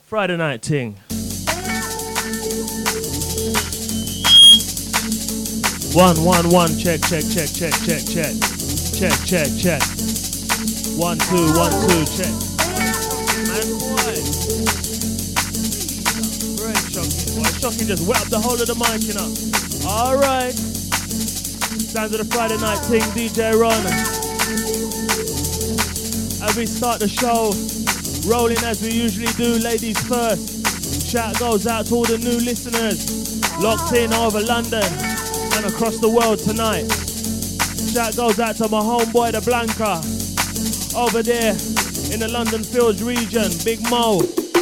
Friday night ting. One, check. Check. 1, 2, check. Man, boy. Great, Shocking, boy. Shocking just wet up the whole of the mic, you know. Alright. Sounds of the Friday night ting, DJ Ron. As we start the show, rolling as we usually do, ladies first. Shout goes out to all the new listeners locked in over London and across the world tonight. Shout goes out to my homeboy, the Blanca, over there in the London Fields region, Big Mo.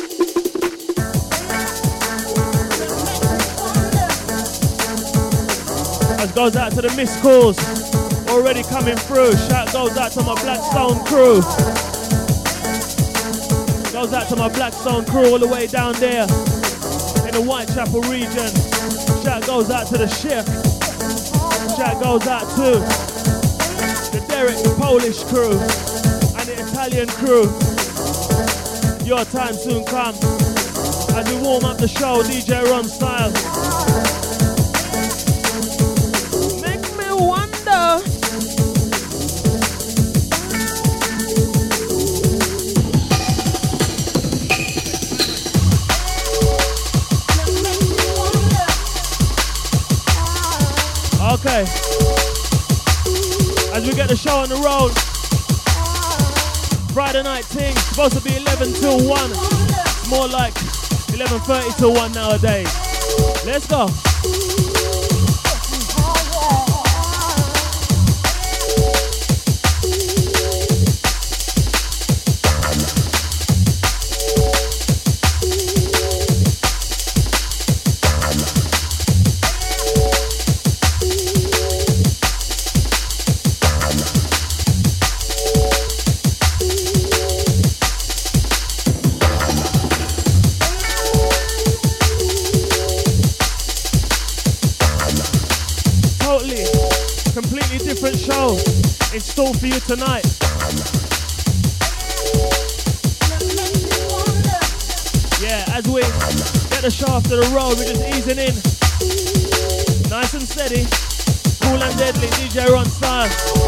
As goes out to the missed calls already coming through. Shout goes out to my Blackstone crew. Goes out to my Blackstone crew all the way down there in the Whitechapel region. Shout goes out to the chef. Shout goes out to the Derek, the Polish crew, and the Italian crew. Your time soon come as we warm up the show, DJ Ron style. Make me wonder. Okay, as we get the show on the road, Friday night ting, supposed to be 11 till 1, it's more like 11:30 till 1 nowadays. Let's go. Show in store for you tonight. Yeah, as we get the show after the road, we're just easing in. Nice and steady, cool and deadly, DJ Ron style.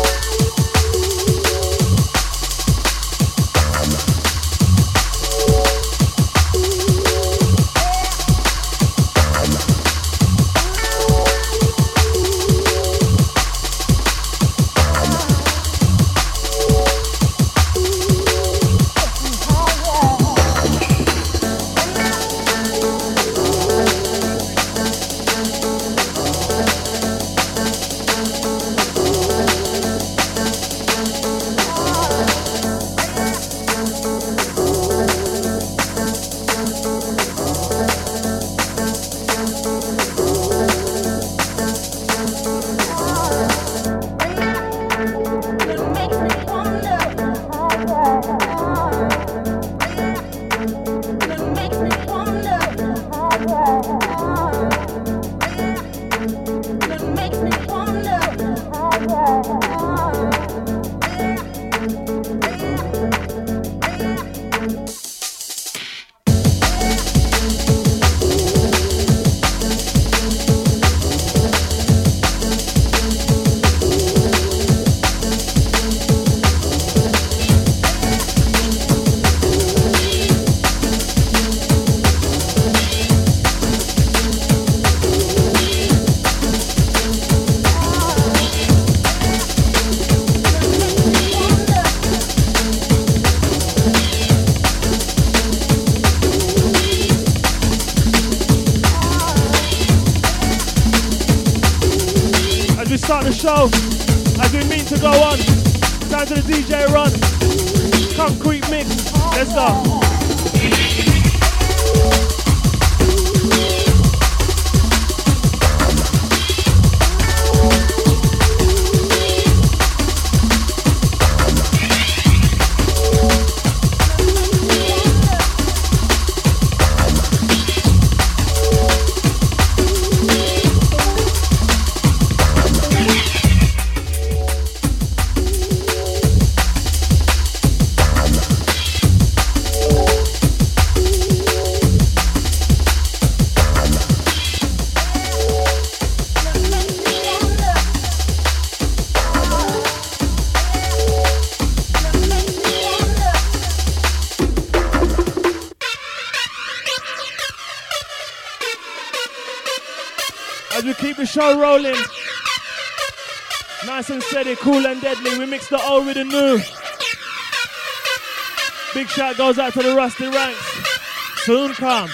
Show as we mean to go on. Time to the DJ Run. Concrete mix. Let's go. we keep the show rolling. Nice and steady, cool and deadly. We mix the old with the new. Big shout goes out to the Rusty Ranks. Soon come.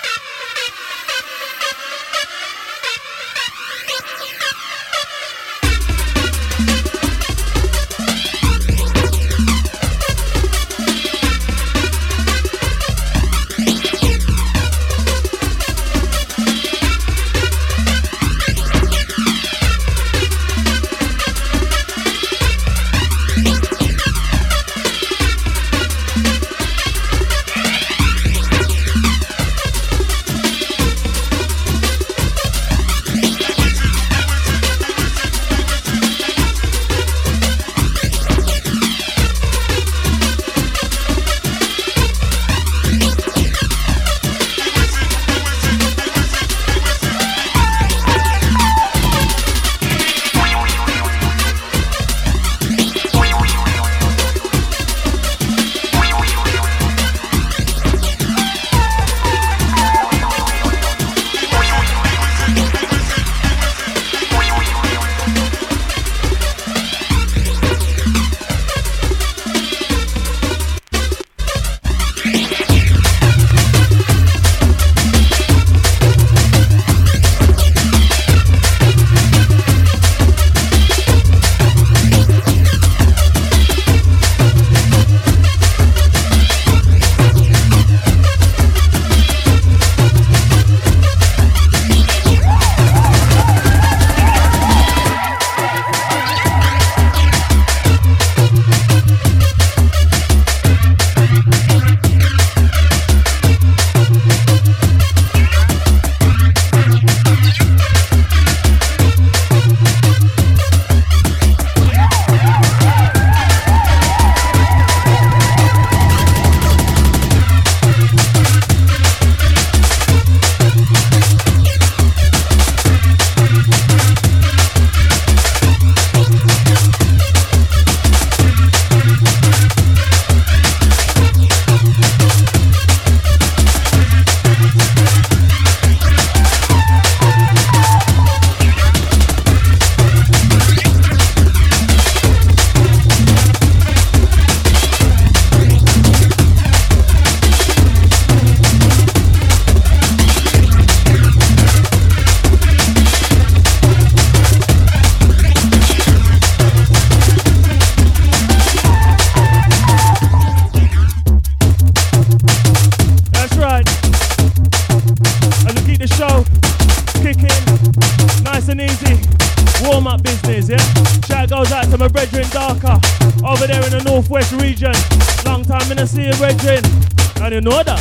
You know that.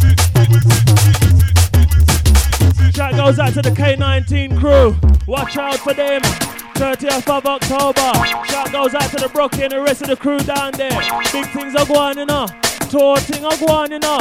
Shout goes out to the K19 crew. Watch out for them. 30th of October. Shout goes out to the Brookie and the rest of the crew down there. Big things are going, you know. Tour thing are going, you know.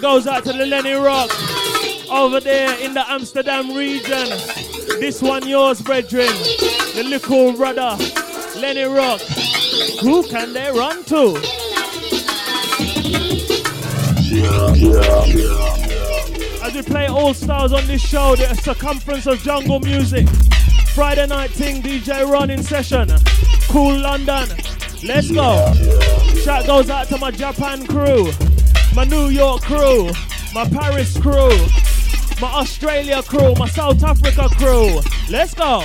goes out to the Lenny Rock over there in the Amsterdam region. This one yours, brethren. The little brother, Lenny Rock. Who can they run to? As we play All Stars on this show, the circumference of jungle music. Friday night thing, DJ Ron in session. Cool London. Let's go. Shout goes out to my Japan crew, my New York crew, my Paris crew, my Australia crew, my South Africa crew. Let's go.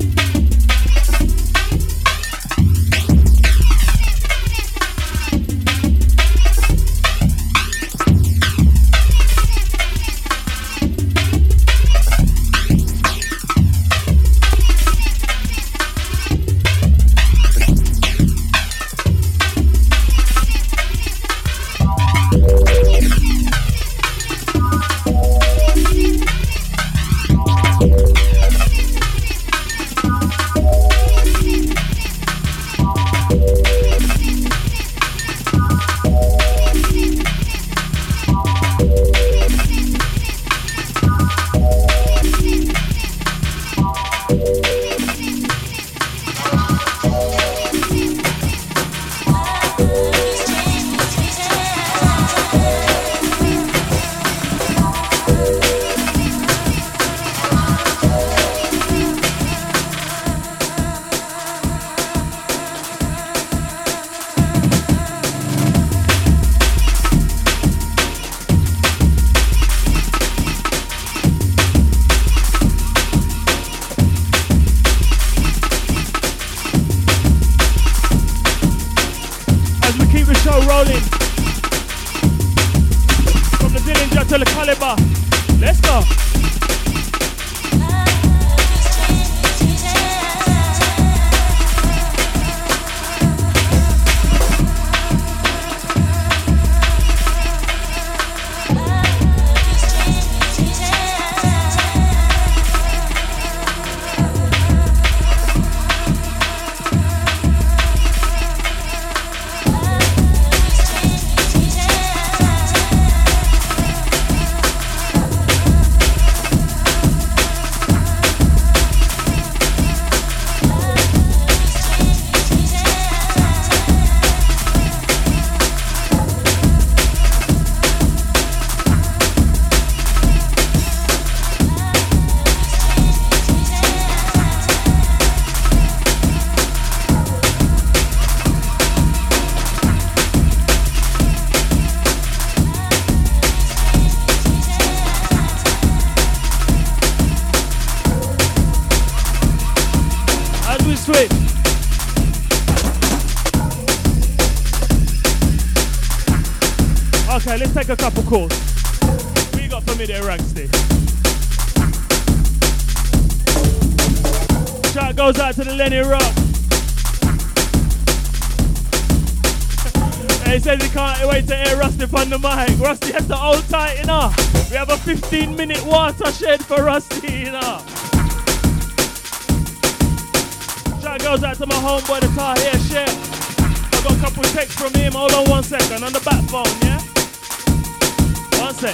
Let's take a couple calls. What you got for me there, Ragsty? Shout goes out to the Lenny Rock. He says he can't wait to hear Rusty on the mic. Rusty has to hold tight, you know. We have a 15-minute watershed for Rusty, you know. Shout goes out to my homeboy, the Tahir Chef. I got a couple texts from him. Hold on 1 second on the back phone, yeah? 1 sec.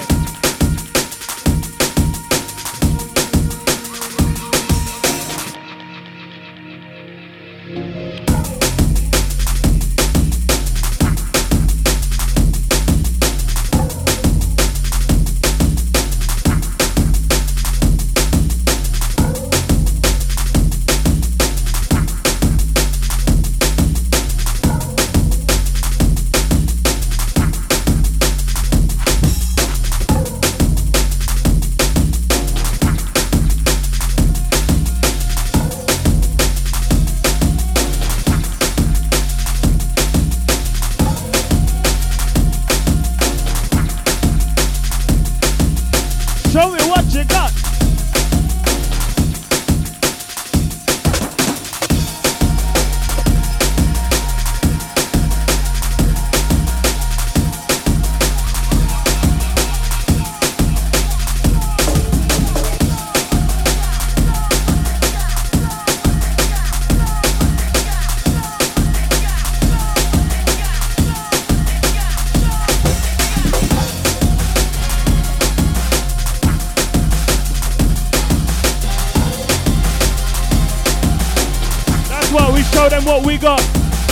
what? We show them what we got.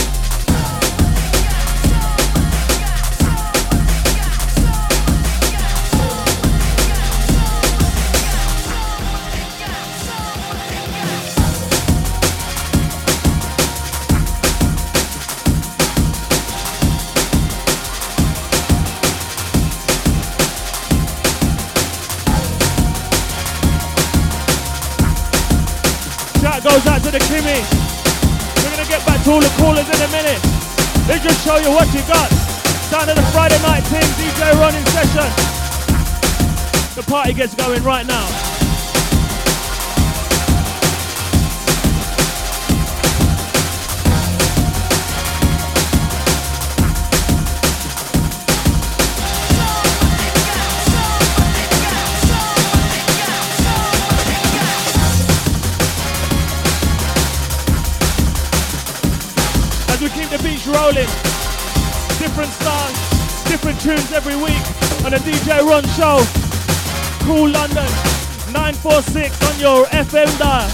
Goes out to the Kimmy. We're gonna get back to all the callers in a minute. Let's just show you what you got. Down to the Friday night team, DJ Ron in session. The party gets going right now. Rolling, different styles, different tunes every week on the DJ Ron show. Cool London, 946 on your FM dial.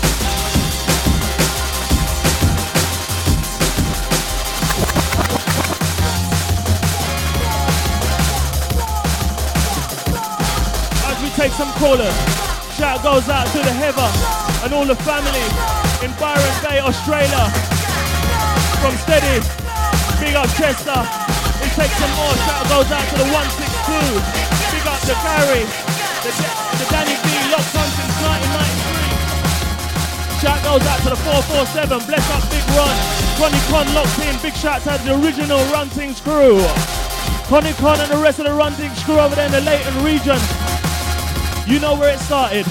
As we take some callers, shout goes out to the Heather and all the family in Byron Bay, Australia. From Steady. Big up Chester. It takes some more. Shout goes out to the 162. Big up the Gary. The Danny B locked on since 1993. Shout goes out to the 447. Bless up Big Ron. Ronnie Con locked in. Big shout out to the original Run Things crew. Connie Con and the rest of the Run Things crew over there in the Leighton region. You know where it started.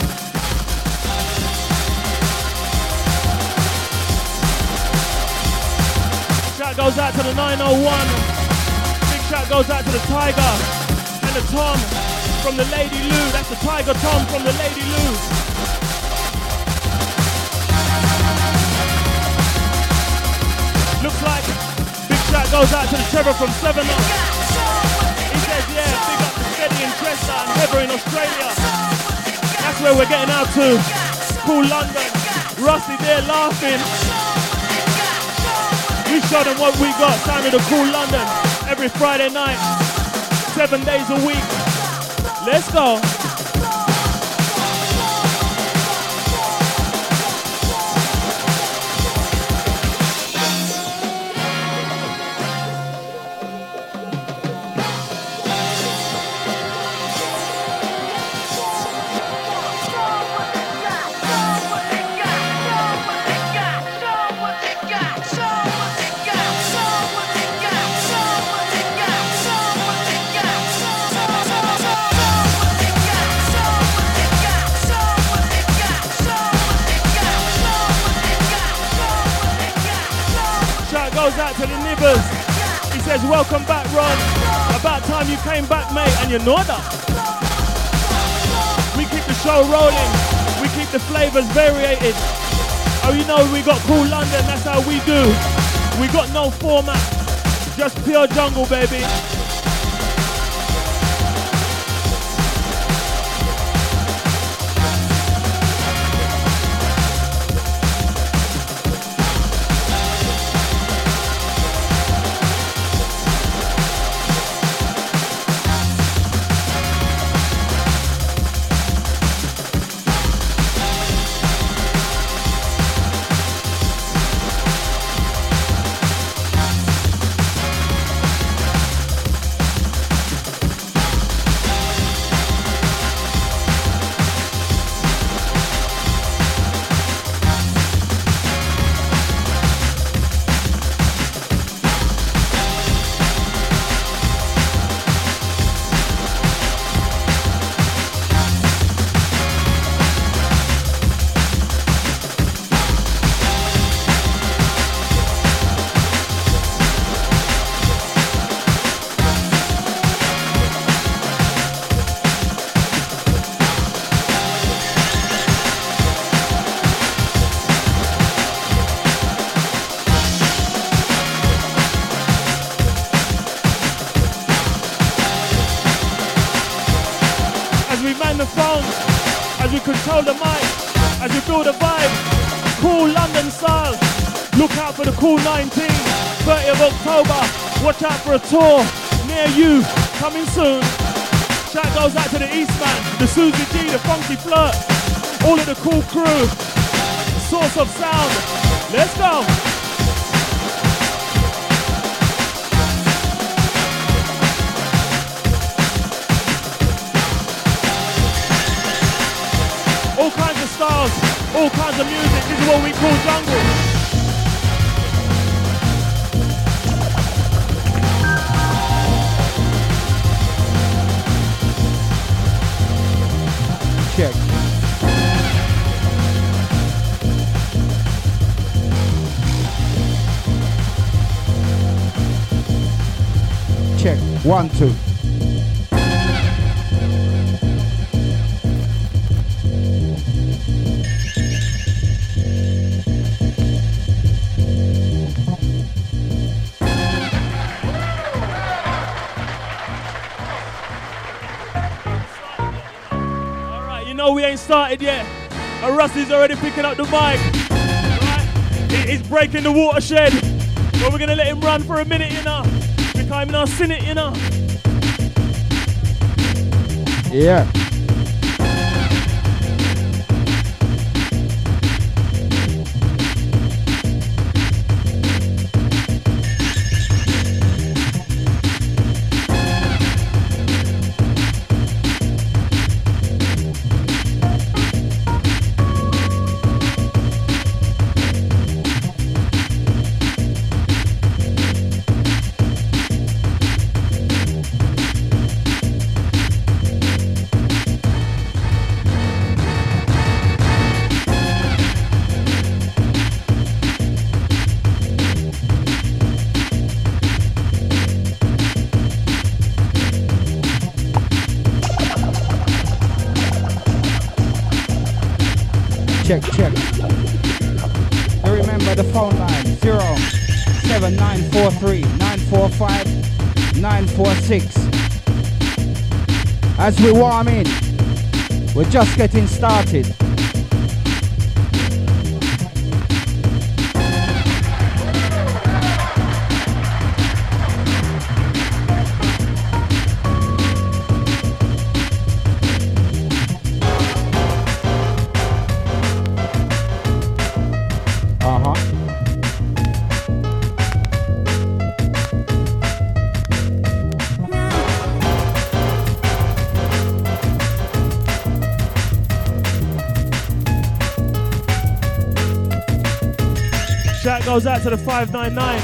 Goes out to the 901. Big shout goes out to the Tiger and the Tom from the Lady Lou. That's the Tiger Tom from the Lady Lou. Looks like big shout goes out to the Trevor from 7 Up. He says, yeah, big up to Steady in Chester and Heather in Australia. That's where we're getting out to. Cool London. Rusty there laughing. We show them what we got, sound of the Cool London, every Friday night, 7 days a week. Let's go. Out to the Nibbers. He says, welcome back, Ron. About time you came back, mate, and you know that. We keep the show rolling. We keep the flavors variated. Oh, you know we got Cool London, that's how we do. We got no format, just pure jungle, baby. As we control the mic, as we feel the vibe, Cool London style, Look out for the Cool 19, 30th of October. Watch out for a tour near you, coming soon. Shout goes out to the Eastman, the Susie G, the Funky Flirt, all of the cool crew, Source of Sound. Let's go. All kinds of styles, all kinds of music. This is what we call jungle. Check. Check. 1, 2. We ain't started yet, and Rusty's already picking up the mic. Right? He's breaking the watershed, but we're gonna let him run for a minute, you know. Becoming our cynic, you know. Yeah. Check, check. And remember the phone line 07943 945 946. As we warm in, we're just getting started. Shout goes out to the 599.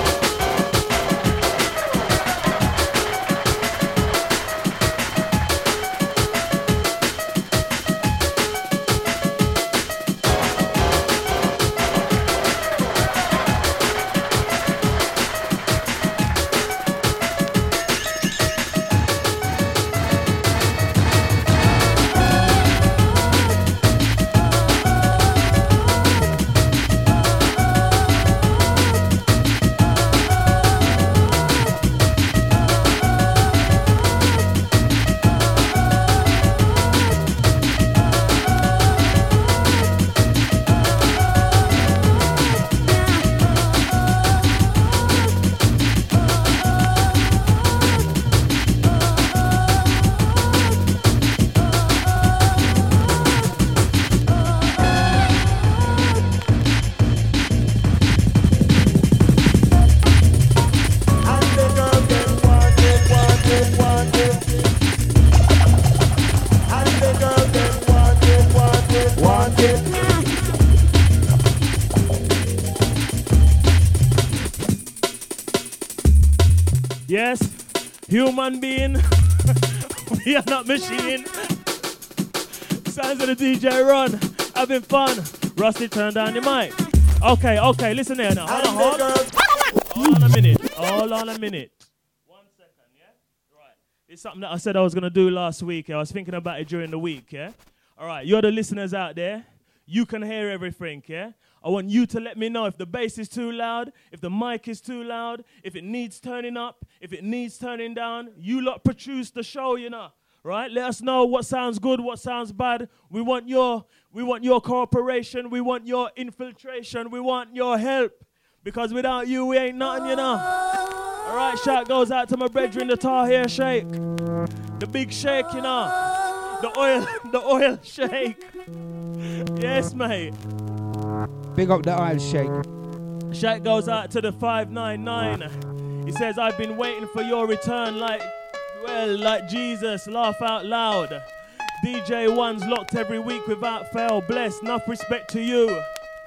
Yes, human being. We are not machine. Sounds of the DJ Ron. Having fun. Rusty, turn down your mic. Okay, listen here now. Hold on a minute. 1 second, yeah? Right. It's something that I said I was going to do last week. I was thinking about it during the week, yeah? All right, you're the listeners out there. You can hear everything, yeah? I want you to let me know if the bass is too loud, if the mic is too loud, if it needs turning up, if it needs turning down. You lot produce the show, you know, right? Let us know what sounds good, what sounds bad. We want your cooperation. We want your infiltration. We want your help. Because without you, we ain't nothing, you know. Alright, shout goes out to my brethren, the Tahir Shake. The big shake, you know. The oil shake. Yes, mate. Big up the oil shake. Shout goes out to the 599. He says, I've been waiting for your return like Jesus, laugh out loud. DJ One's locked every week without fail. Bless, enough respect to you.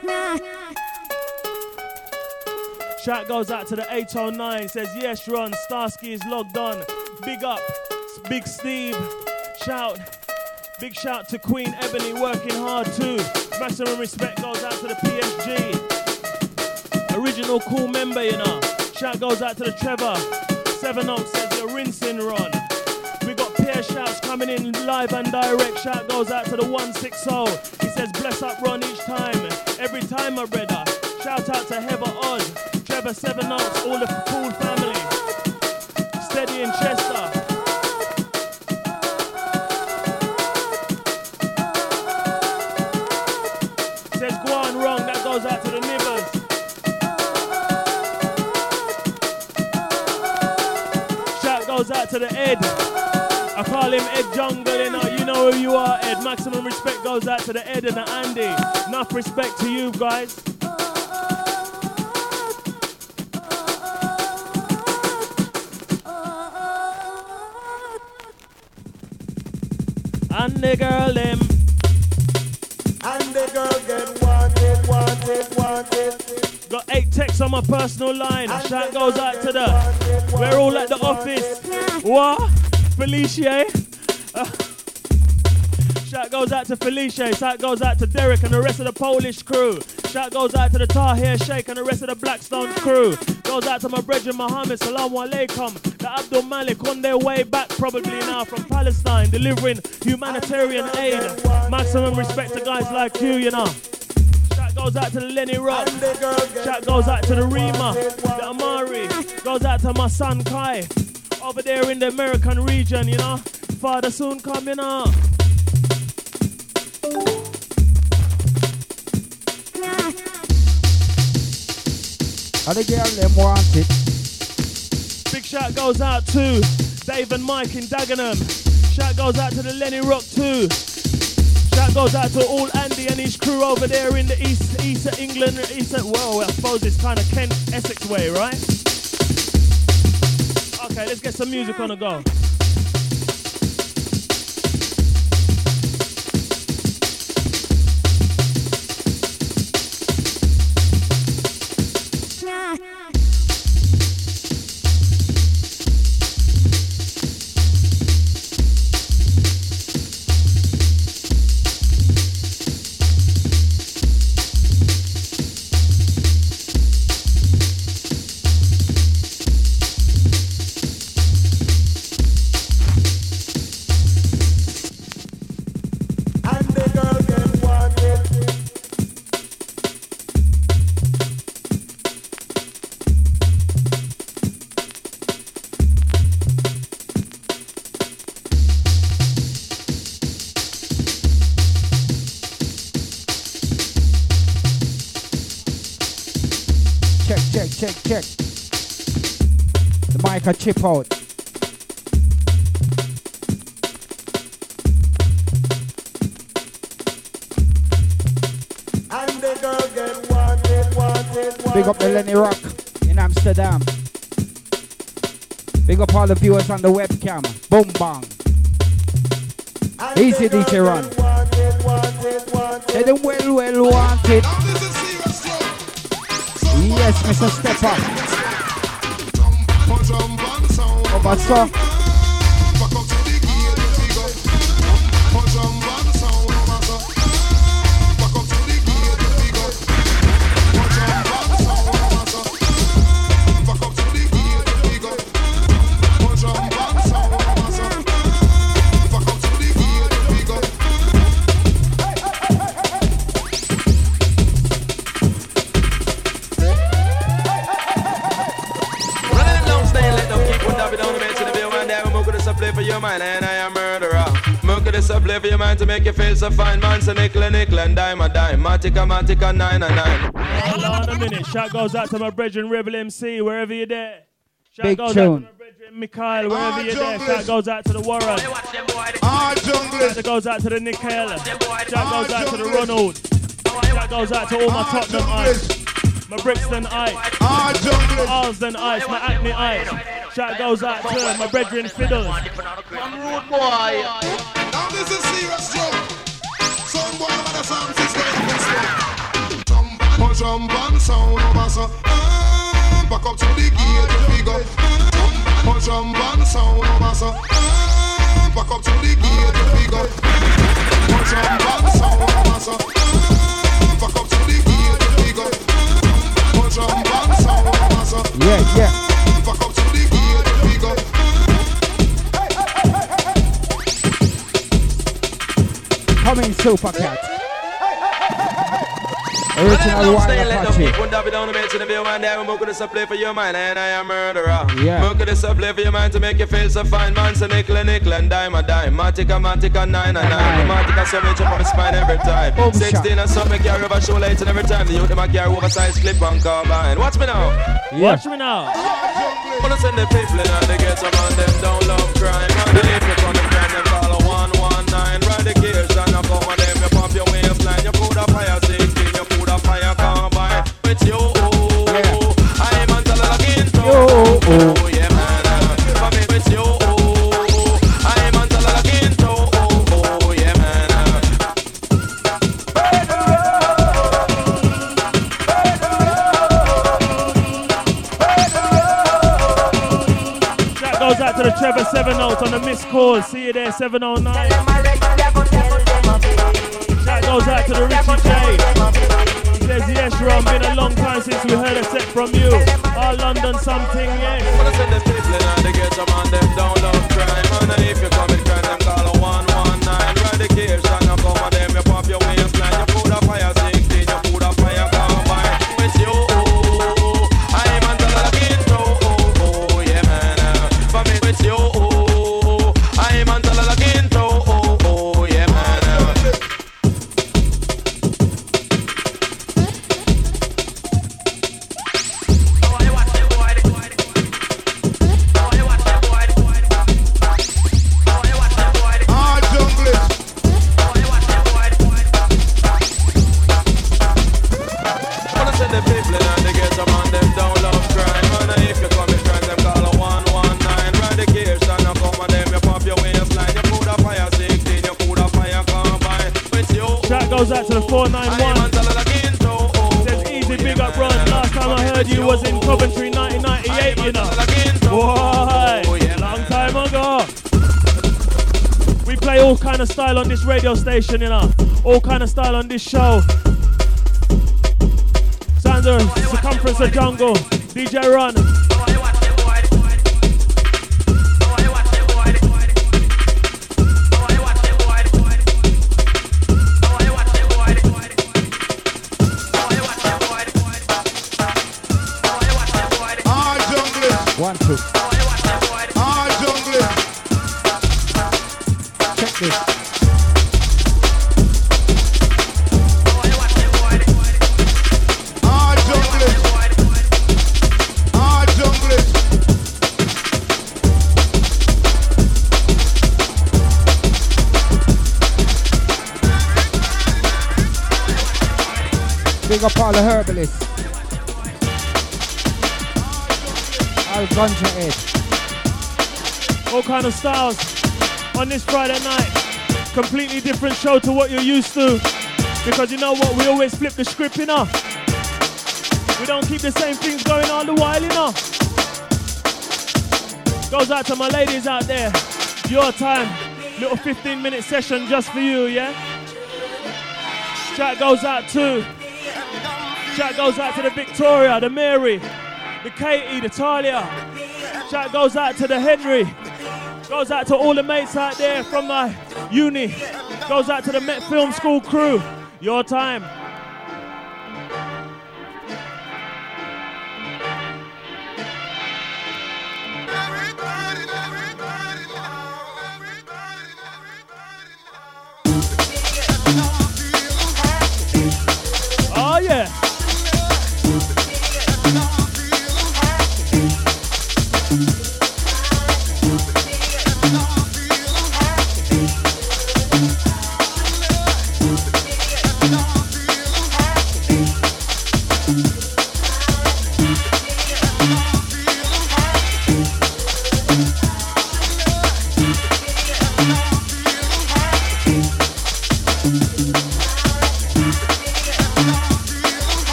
Shout goes out to the 809. Says, yes, Ron, Starsky is logged on. Big up, Big Steve. Shout, big shout to Queen Ebony, working hard too. Maximum respect goes out to the PSG. Original cool member, you know. Shout goes out to the Trevor. 7 Oaks says, you're rinsing, Ron. We got pair shouts coming in live and direct. Shout goes out to the 160. He says, bless up Ron each time. Every time, my brother. Shout out to Heather Oz, Trevor 7 Oaks, all the cool family. Steady in Chester. Says, go on wrong. That goes out to the Nibbers. Shout goes out to the Ed. I call him Ed Jungle, you know who you are, Ed. Maximum respect goes out to the Ed and the Andy. Enough respect to you guys. And the girl them. And the girl get wanted. Got 8 texts on my personal line. Shout goes out to the. We're all at the office. What? Felicia. Shout goes out to Felicia. Shout goes out to Derek and the rest of the Polish crew. Shout goes out to the Tahir Sheikh and the rest of the Blackstone crew. Goes out to my brethren Muhammad, Salamu Alaikum. The Abdul Malik on their way back probably now from Palestine, delivering humanitarian aid. Maximum respect to guys like you, you know. Shout goes out to the Lenny Rock. Shout goes out to the Rima, the Amari. Goes out to my son Kai. Over there in the American region, you know. Father soon coming up. And the girl them want it. Big shout goes out to Dave and Mike in Dagenham. Shout goes out to the Lenny Rock too. Shout goes out to all Andy and his crew over there in the east of England. Well, I suppose it's kind of Kent, Essex way, right? Okay, let's get some music on the go. Check. The mic a chip out. And the girl get wanted. Big up the Lenny Rock in Amsterdam. Big up all the viewers on the webcam. Boom bang. Easy DJ Run. Say them well wanted. Yes, Mr. Step Up. Over so. Play for your mind and I am murderer. Look at this up, live your mind to make you feel so fine. Man, so nickel and dime a dime. Matica, 9 and 9. Hold on a minute. Shout goes out to my brethren Rebel MC, wherever you're there. Shout Big goes tune. out to my brethren Mikhail, wherever you're there. Shout goes out to the Warren. Shout goes out to the Nickel. Shout goes out to the Ronald. Shout goes out to all my Tottenham ice. My Brixton ice. My Arsden ice. My Acne ice. Shout goes out to my brethren Fiddles. I'm rude boy. Now this is serious joke. Some boy about the sound system. Jump and sound over so. Back up to the gate to figure. Jump and sound over so. Back up to the gate to figure. Jump and sound over so. Back up to the gate to figure. Jump and sound over so. Yeah. Back up to the gate to figure. Coming Super Cat. Original Wild Apache. Play for your mind and I am murderer. Yeah. Look at this up, play for your mind to make you feel so fine. Man, so nickel and dime a dime. Matica, 9 and 9. Matica, so much up on my spine every time. 16 and something carry over show lights and every time. The youth them a carry oversized clip and carbine. Watch me now. Yeah. Watch me now. Wanna send the people in and they get some on them don't love crime. And they live on the crime, them call a 119. Ride the gears and I come on them, you pop your waistline. You put a fire 16, you put a fire carbine. With you, I'm on the login to. Oh, yeah, man. For me, with you, I'm on the login to. Oh, yeah, man. Shout goes out to the Trevor 7 notes on the missed call. See you there, 709. Shout goes out to the Richie J. He says, yes, Ron, been a long time since we heard a set from you. Our London something, yes. Wanna send the people in and they get some on them don't love crime. And if you come in crime, them call a 119. Ride the gears and I come on them, you pop your waistline. You put a fire 16, you put a fire carbine. With you, I'm on the login to. Oh, yeah, man. For me, with you, I'm on the login to. Oh, yeah, man. Wanna send the people in and they get some on them don't love crime. And if you come in crime, them call a 119. Ride the gears and I come on them, you pop your waistline. You put a fire 16, you put a fire carbine. With you, Shout goes out to the 491. Says easy, big up, Ron. Last time I heard you was in Coventry 1998, you know. Boy, long time ago. We play all kind of style on this radio station, you know. All kind of style on this show. Sounds of Circumference of Jungle. DJ Ron. One, two. Check this. Big up all the herbalists. All ganja head. All kind of styles on this Friday night. Completely different show to what you're used to. Because you know what, we always flip the script, you know. We don't keep the same things going all the while, you know. Goes out to my ladies out there. Your time. Little 15-minute session just for you, yeah? Shout goes out to the Victoria, the Mary, the Katie, the Talia. Shout goes out to the Henry. Goes out to all the mates out there from my uni. Goes out to the Met Film School crew. Your time. Everybody.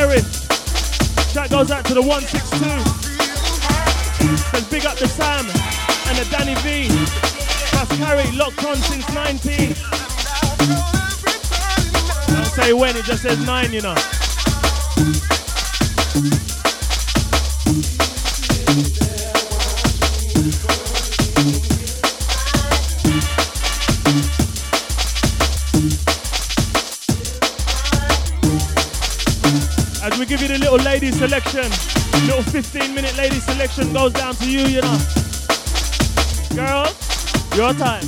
Kerry. Shout goes out to the 162. Says big up the Sam and the Danny V. Plus Kerry, locked on since 19. Don't say when, it just says 9, you know. As we give you the little lady selection, little 15-minute lady selection goes down to you, you know. Girls, your time.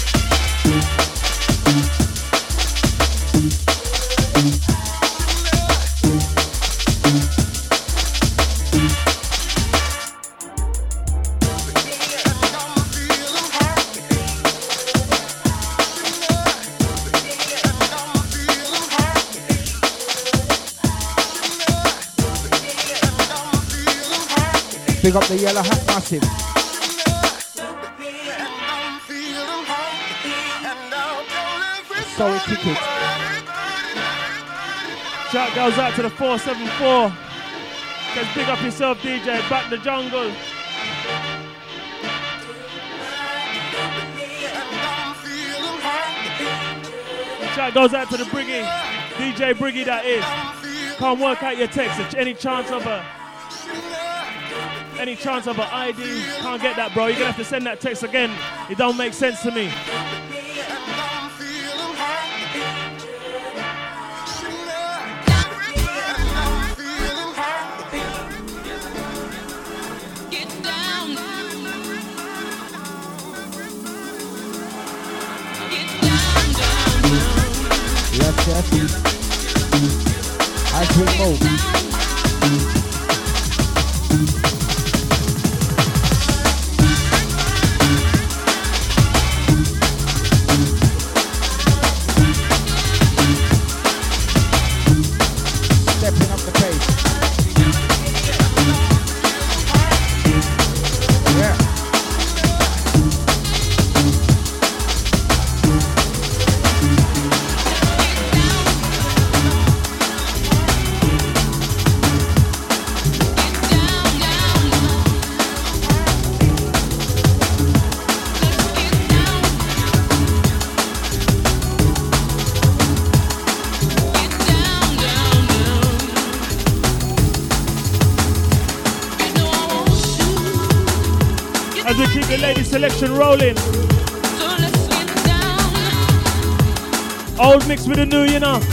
Big up the Yellow Hat Massive. Sorry, ticket. Shout goes out to the 474. Says big up yourself, DJ. Back the jungle. Shout goes out to the Briggy. DJ Briggy, that is. Can't work out your text. Any chance of a ID? Can't get that, bro. You're gonna have to send that text again. It don't make sense to me. Yes. As we move. Stepping up the pace. Yeah. As we keep the lady selection rolling. Old mixed with the new, you know.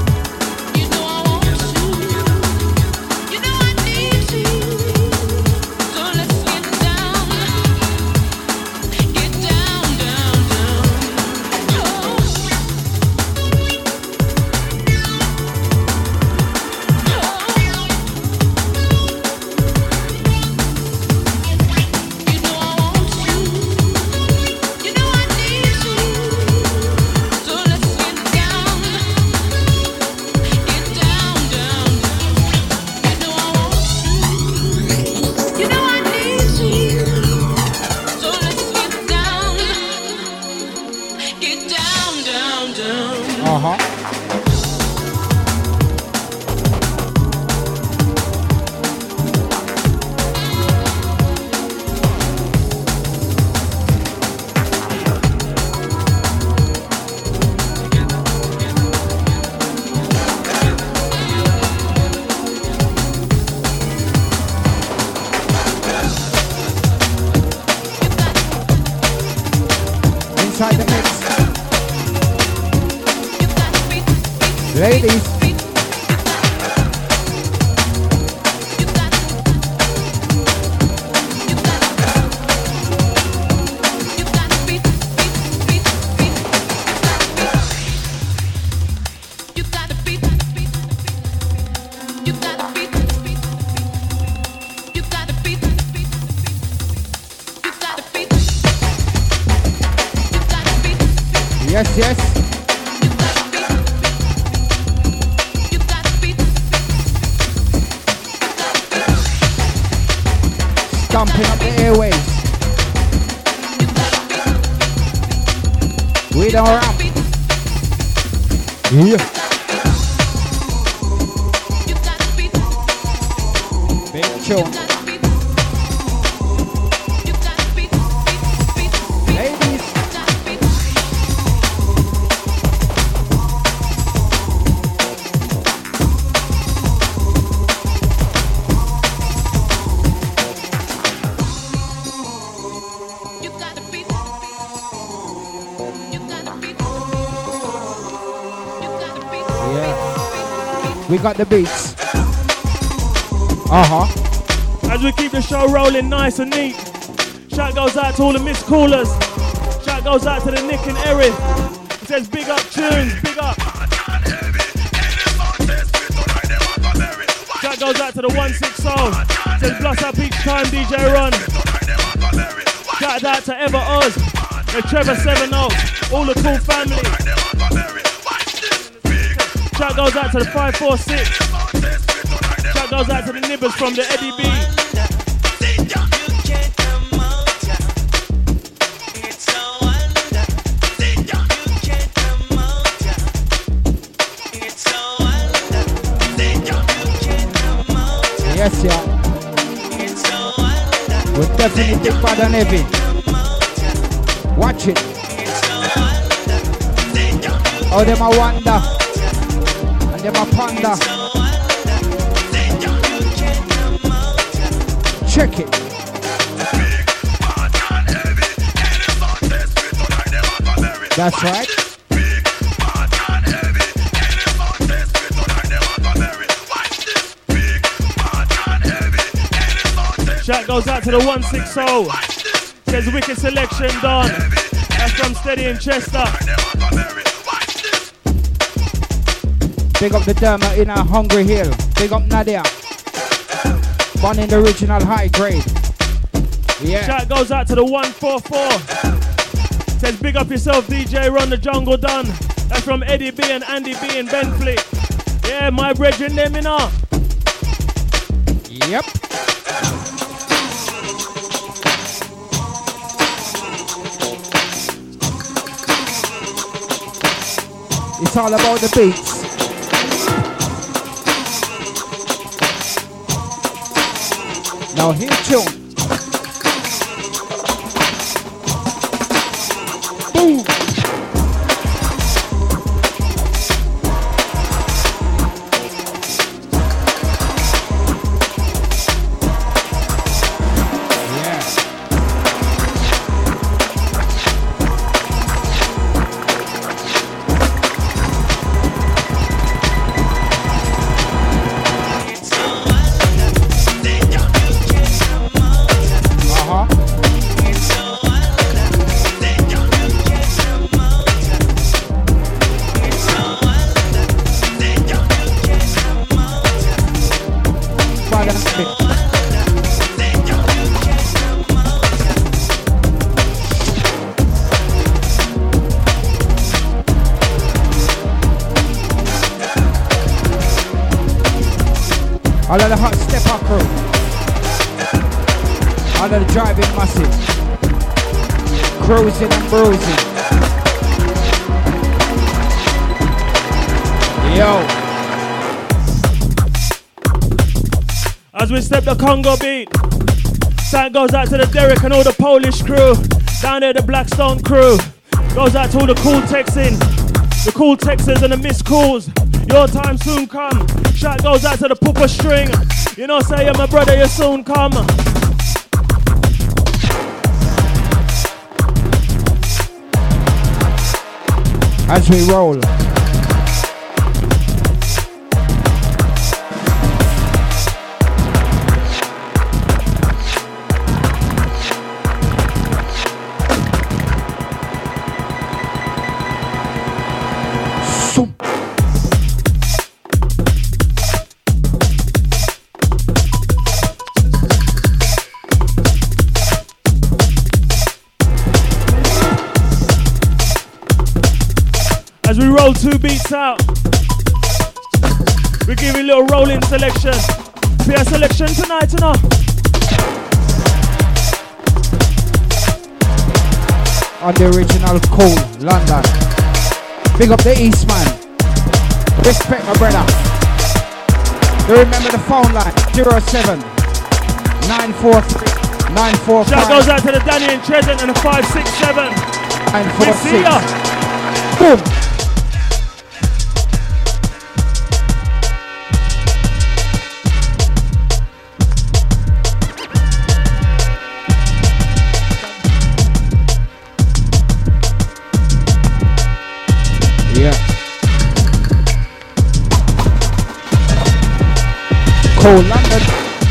Inside the mix. Ladies. Yes. Stomping up the airwaves. We don't rap. Yeah. tune. Ladies. We got the beats. As we keep the show rolling nice and neat. Shout goes out to all the missed callers. Shout goes out to the Nick and Eric. It says big up tunes, big up. Shout goes out to the 160. It says blast up each time DJ Run. Shout out to Ever Oz, the Trevor 7-0, all the cool family. Shout goes out to the 546. Shout goes out to the nibbers from the Eddie B. Yes, yeah. We're definitely big bad and heavy. Watch it. Oh, them a wonder. And them a ponder. Check it. That's right. Shout goes out to the 160. Says wicked selection done. That's from Steady and Chester. Big up the Derma in a Hungry Hill. Big up Nadia. One in the original high grade. Yeah. Shout goes out to the 144. Says big up yourself, DJ Run the Jungle Done. That's from Eddie B and Andy B and Ben Flick. Yeah, my brethren them in up. Yep. It's all about the beats. Now here tune. Boom. All of the hot step-up crew. All of the driving massive. Cruising and bruising. Yo. As we step the Congo beat. Shout goes out to the Derek and all the Polish crew. Down there the Blackstone crew. Goes out to all the cool Texans. The cool Texans and the missed calls. Your time soon come. Shout goes out to the Pooper String. You know, say, yeah, my brother, you soon come. As we roll. As we roll two beats out, we give you a little rolling selection. Peer selection tonight, you know. On the original Cool, London. Big up the Eastman. Respect my brother. You remember the phone line, 07 943 945. Shout goes out to the Danny and Chesant and the 567. 946. We see ya. Boom. Yeah. Cold London.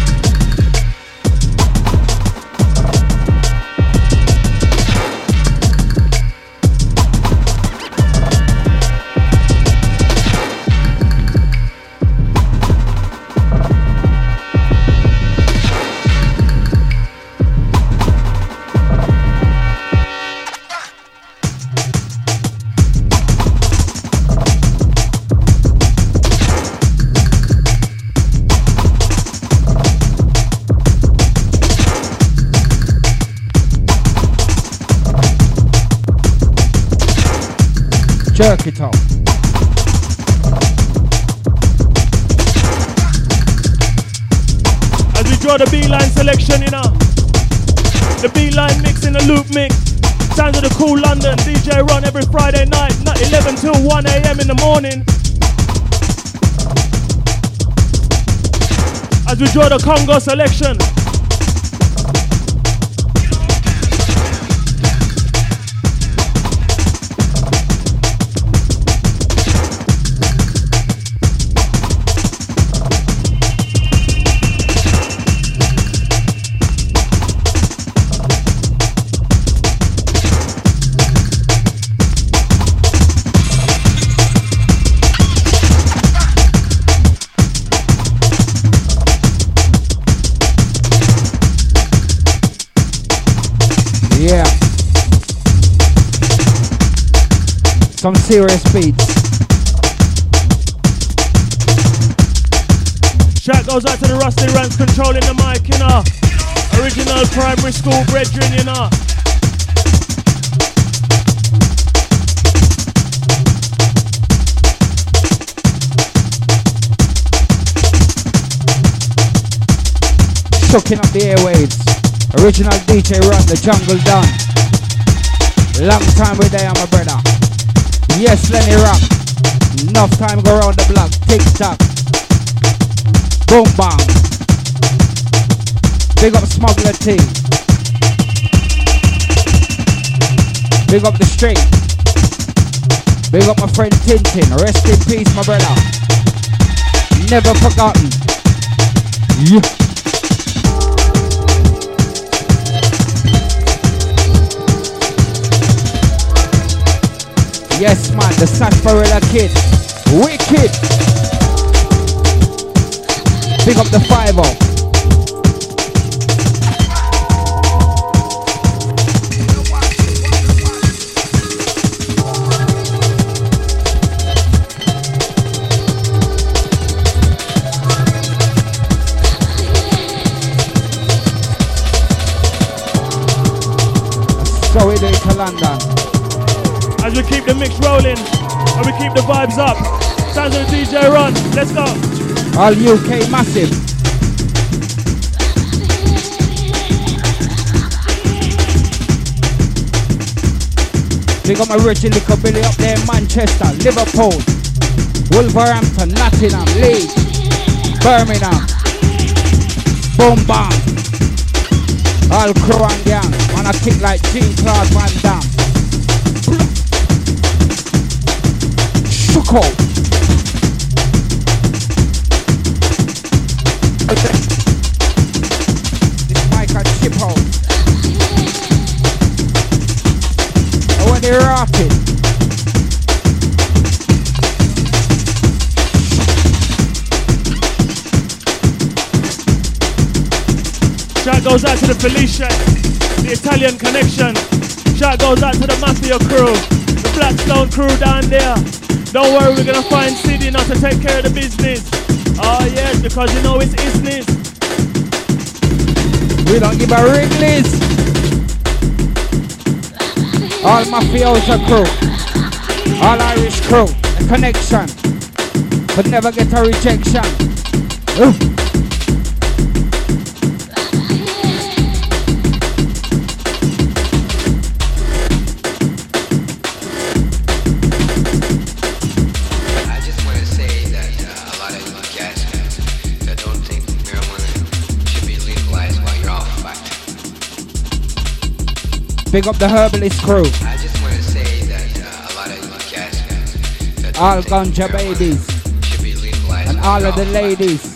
Jerk it up. As we draw the B-line selection, you know. The B-line mix in the loop mix. Sounds of the Cool London. DJ Ron every Friday night, 11 till 1 a.m. in the morning. As we draw the Congo selection. Yeah. Some serious beats. Shout goes out to the Rusty Rants controlling the mic, you know. Original primary school brethren, you know. Shooking up the airwaves. Original DJ Run, the jungle done. Long time with there, my brother. Yes, Lenny Rock. Enough time go around the block. Tick tock. Boom bang. Big up Smuggler T. Big up the String. Big up my friend Tintin. Rest in peace, my brother. Never forgotten. Yeah. Yes, man, the Sarsaparilla Kid. Wicked. Pick up the 5-0. So we do it to London. As we keep the mix rolling and we keep the vibes up. Sounds of the DJ Run. Let's go. All UK massive. Big up my Richie Little Billy up there in Manchester, Liverpool, Wolverhampton, Nottingham, Leeds, Birmingham. Boom bam. All crew and gang. Man I kick like Jean-Claude Van Damme. Shuko. This mic a chip out. And when they rock it. Shout goes out to the Felicia, the Italian connection. Shout goes out to the Mafia crew, the Blackstone crew down there. Don't worry, we're gonna find Sidney not to take care of the business. Oh yes, because you know it's business. We don't give a Wrigley's. All Mafiosa crew, all Irish crew, a connection, but never get a rejection. Big up the Herbalist crew. I just want to say that a lot of you guys, all ganja babies, should be legalized, and all of the ladies.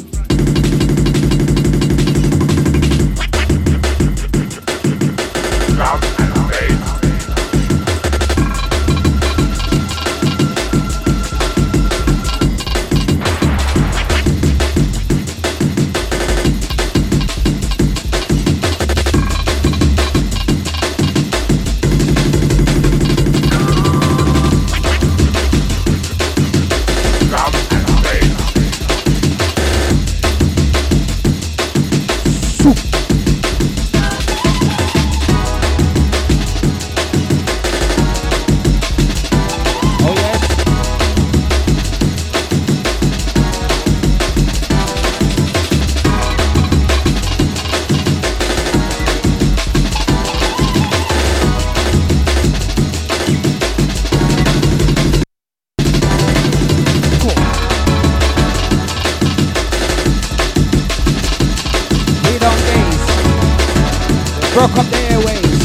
Broke up the airways.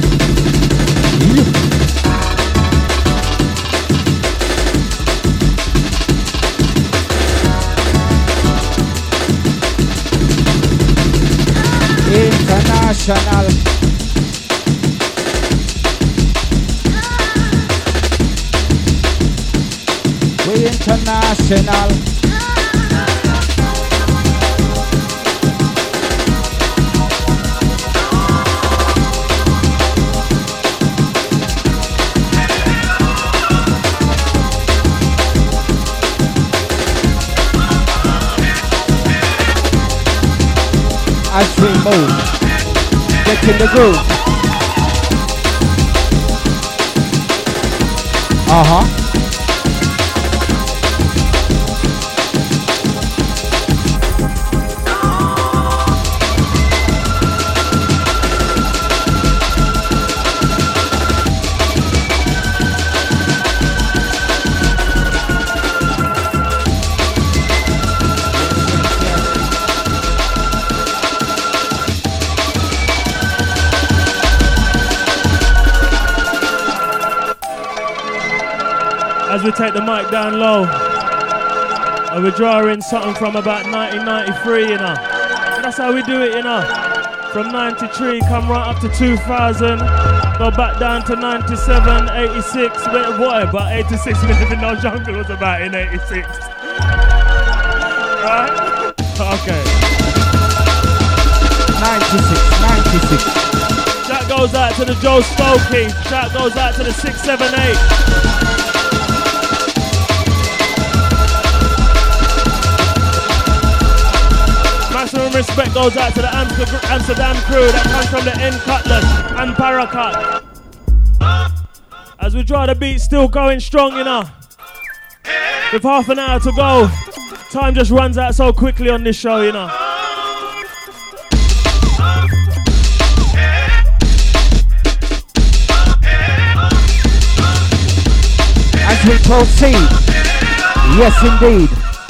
International. We international. As we move, get in the groove. As we take the mic down low, and we're drawing something from about 1993, you know. And that's how we do it, you know. From 93, come right up to 2000, go back down to 97, 86. What about 86? We didn't even know Jungle was about in 86. Right? Okay. 96. Shout goes out to the Joe Stokey. Shout goes out to the 678. Maximum respect goes out to the Amsterdam crew that comes from the N Cutlass and Paracut. As we draw the beat, still going strong, you know. With half an hour to go, time just runs out so quickly on this show, you know. As we proceed, yes indeed.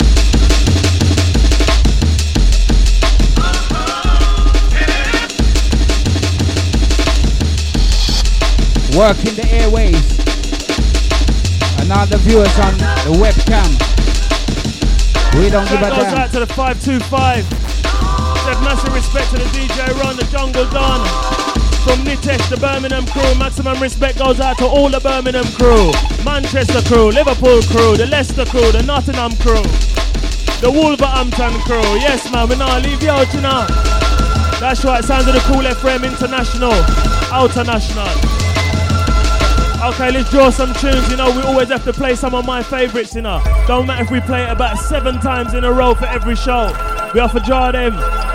Working the airways and all the viewers on the webcam. We don't give a damn. That goes out to the 525. Said massive respect to the DJ Ron, the Jungle Don. From Nitesh, the Birmingham crew. Maximum respect goes out to all the Birmingham crew. Manchester crew, Liverpool crew, the Leicester crew, the Nottingham crew, the Wolverhampton crew. Yes man, we not leave you out, you know. That's right, sounds of the Cool FM International, Outer National. Okay, let's draw some tunes, you know, we always have to play some of my favourites, you know. Don't matter if we play it about 7 times in a row for every show. We have to draw them.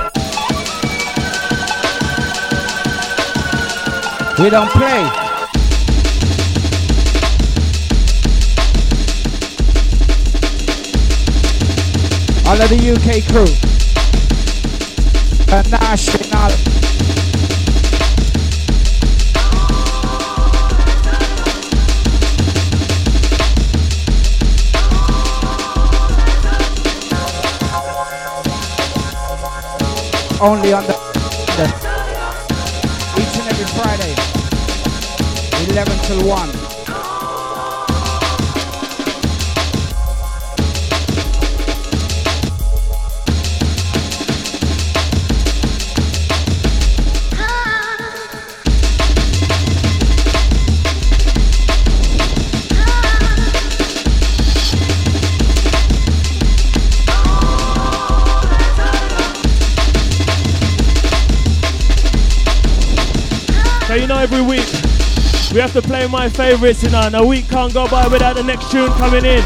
We don't play. All of the UK crew. National. Only on the each and every Friday. 11 till 1. You know, every week we have to play my favorites, you know, and a week can't go by without the next tune coming in.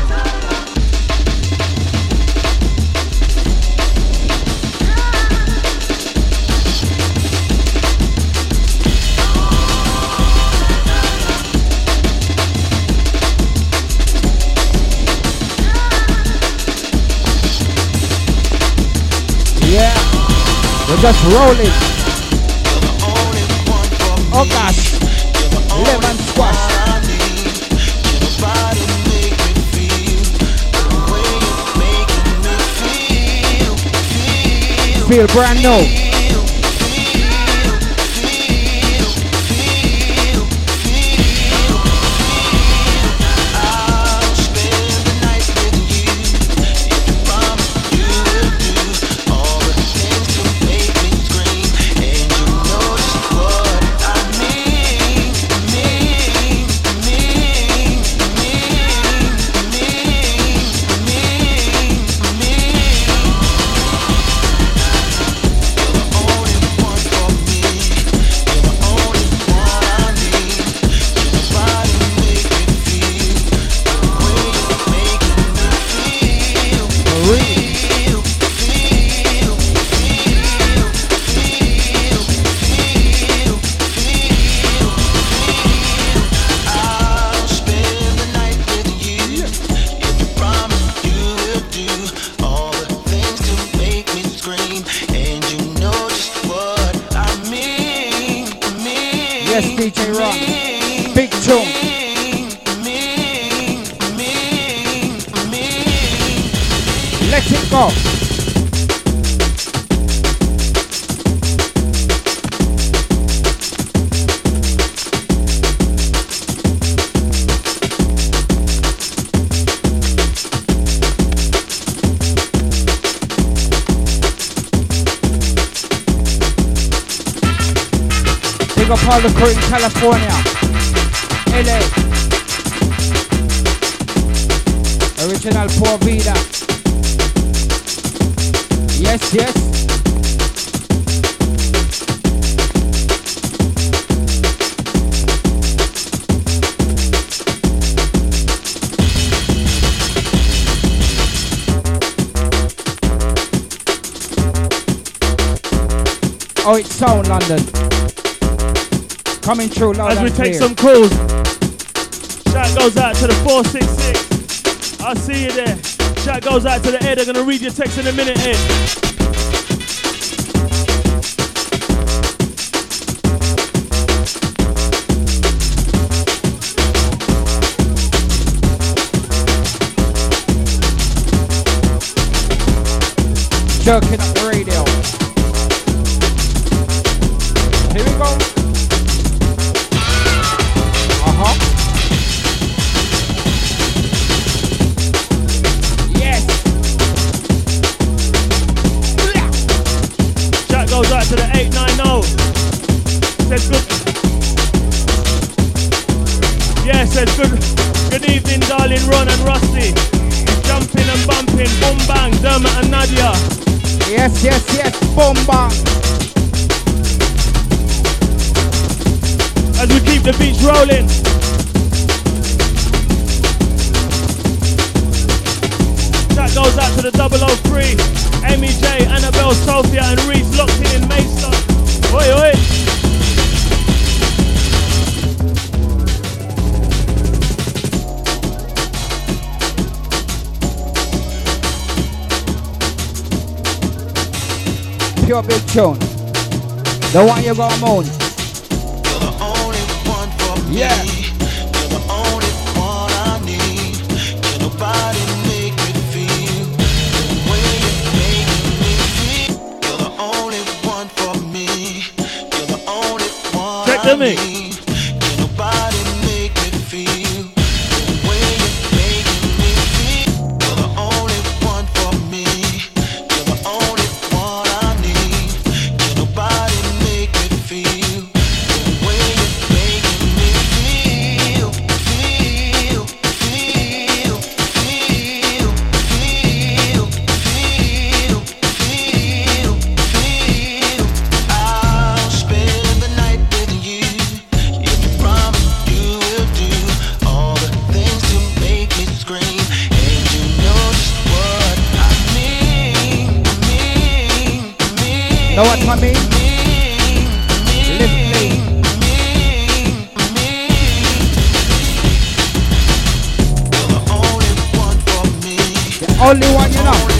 Yeah, we're just rolling. Oh gosh, lemon squash. Feel brand new. DJ Ron, big tune. Let it go. Big up all the crew in California, LA, original Poor Vida. Yes, yes. Oh, it's Sound London. Coming through loud as we and take clear. some calls. Shout goes out to the 466. I'll see you there. Shout goes out to the Ed. I'm gonna read your text in a minute, Ed. Jerking up the radio. Here we go. Yes. Shout goes out to the 890. Says good. Yeah, says good evening, darling Ron and Rusty. Jumping and bumping, boom bang, Dermot and Nadia. Yes, yes, yes, boom bang. As we keep the beats rolling. That goes out to the 003. Amy J, Annabelle, Sophia and Reese locked in Maidstone. Oi, oi. Pure big tune. The one you gonna moan. You're the only one for me. Yeah. You're the only one I need. Can nobody make me feel the way you're making me feel. You're the only one for me. You're the only one Check I the mix. need. Can nobody Know what I mean? Live clean. The only one you know.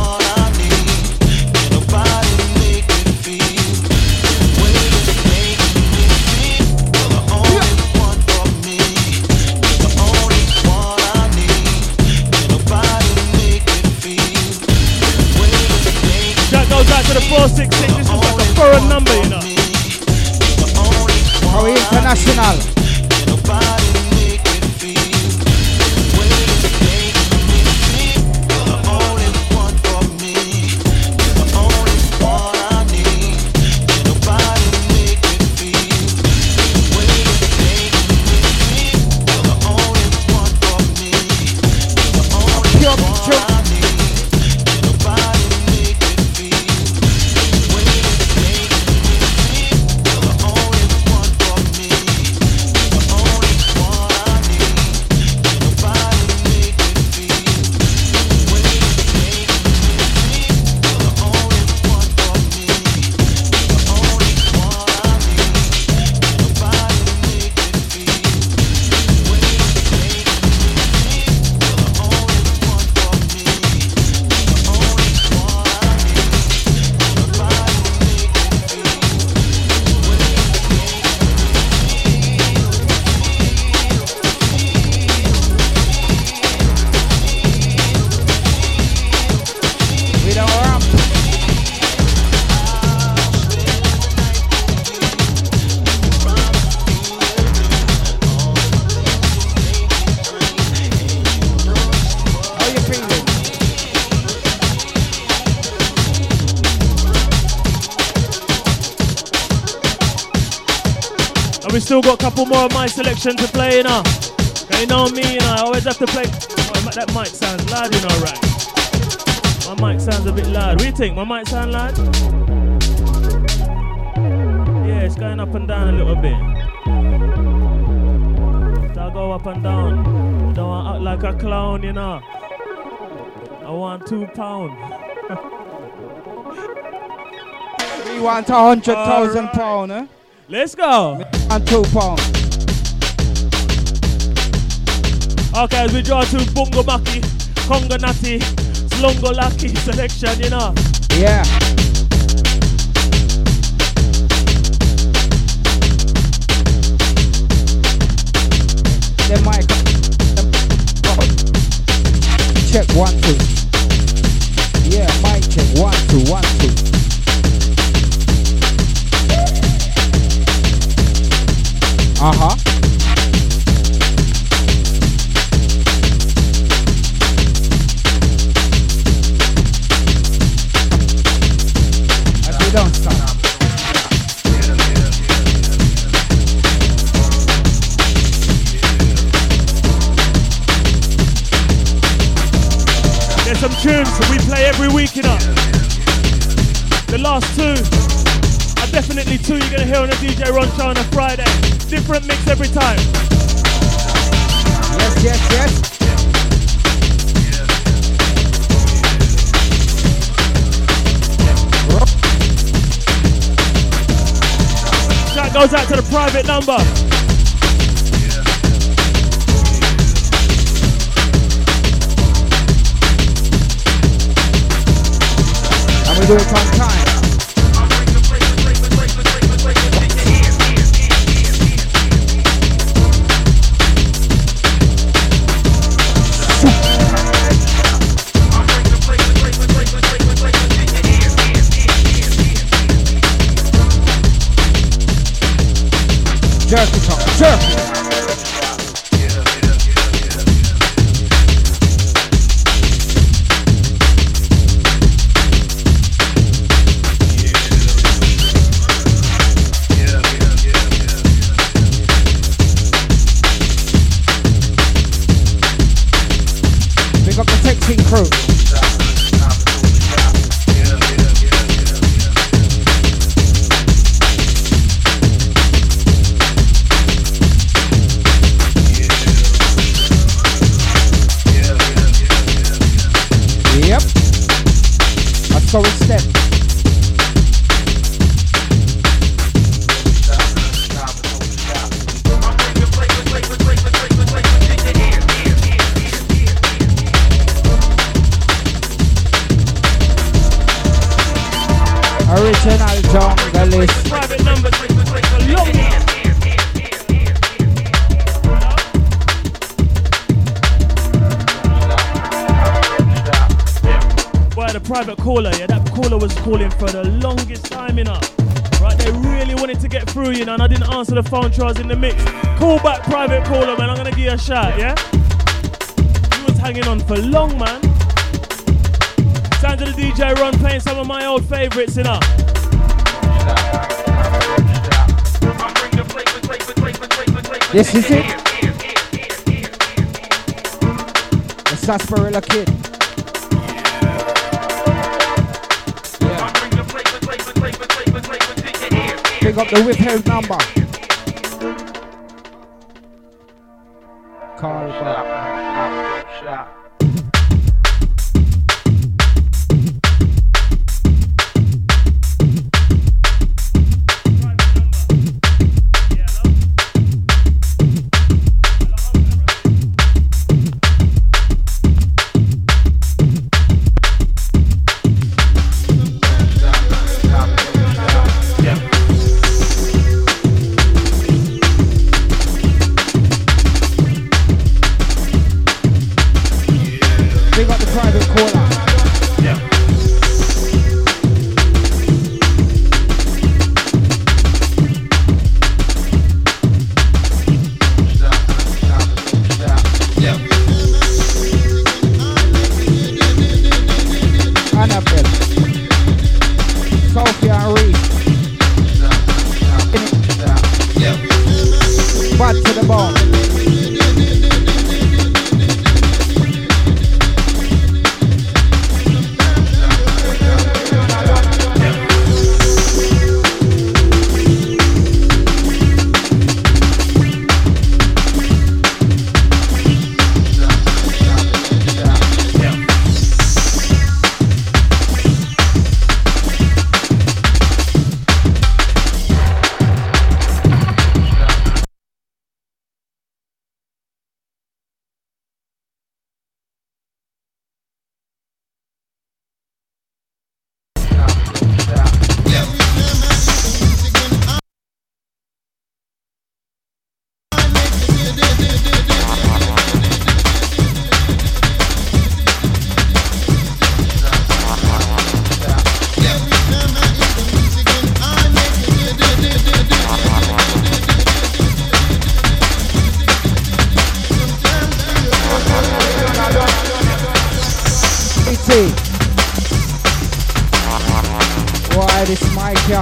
To the 466, this is like a foreign number, you know. How international. We still got a couple more of my selection to play, you know. Okay, you know me, you know, I always have to play. Oh, that mic sounds loud, you know, right? My mic sounds a bit loud. What do you think? My mic sound loud? Yeah, it's going up and down a little bit. So I go up and down. I don't want to act like a clown, you know. I want £2. We want 100,000 pounds, eh? Let's go. And £2. Okay, as we draw to Bungo Maki, Congo Nati, Slongo Lucky selection, you know. Yeah. The mic. Check 1 2. Yeah, mic check 1 2 1 2. Uh-huh. As we don't stop. There's some tunes that we play every week, you know. The last two are definitely two you're gonna hear on the DJ Ron show on a Friday. Different mix every time. Yes, yes, yes. Shout goes out to the private number. And we do it on time. Jerk it up, jerk it. Pick up the texting crew. Original junglist. Private numbers take a long time. Boy, the private caller, yeah, that caller was calling for the longest time, you know. Right, they really wanted to get through, you know, and I didn't answer the phone till I was in the mix. Call back private caller, man, I'm gonna give you a shout, yeah? He was hanging on for long, man. Sounds of the DJ Ron playing some of my old favourites, you know. This is it. The Sarsaparilla Kid. Pick up the withheld number. Call back. Why this mic here?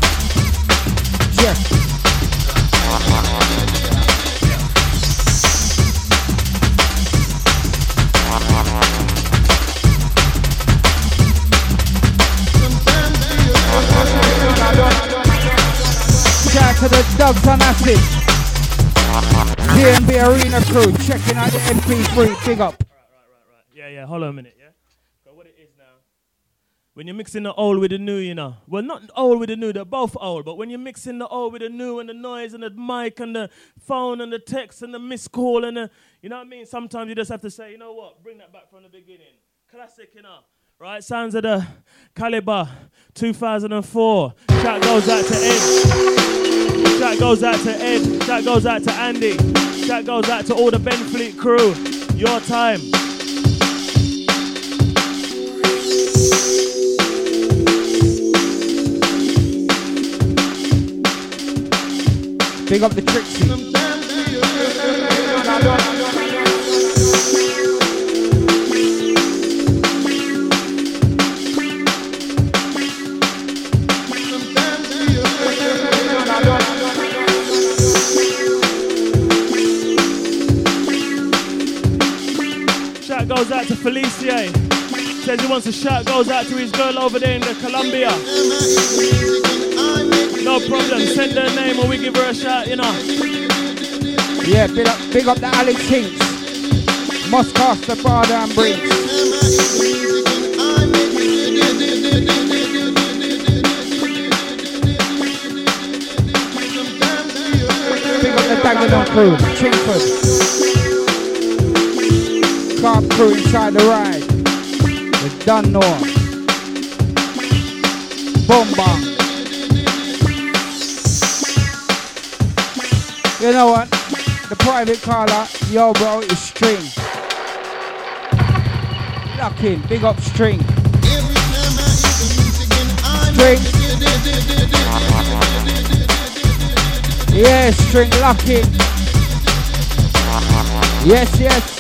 Check. Shout out to the Dogs on Acid. DMB Arena crew checking out the MP3. Big up. Right. Yeah. Hold on a minute, yeah? So what it is now, when you're mixing the old with the new, you know. Well, not old with the new, they're both old. But when you're mixing the old with the new and the noise and the mic and the phone and the text and the missed call and the, you know what I mean? Sometimes you just have to say, you know what, bring that back from the beginning. Classic, you know. Right, sounds of the Caliber 2004. Shout goes out to Ed. Shout goes out to Ed. Shout goes out to Andy. Shout goes out to all the Ben Fleet crew. Your time. Big up the Trixie. Shout goes out to Felicia. Says he wants a shout goes out to his girl over there in the Colombia. No problem, send her name or we give her a shout, you know. Yeah, big up the Alex Hinks. Muscaster, Barder and Briggs. Big up the Dagenham crew, Chingford. Carp crew inside the ride. They done know. Bomba. You know what? The private caller, yo bro, is String. Lock in, big up String. String. Yes, String, lock in. Yes, yes.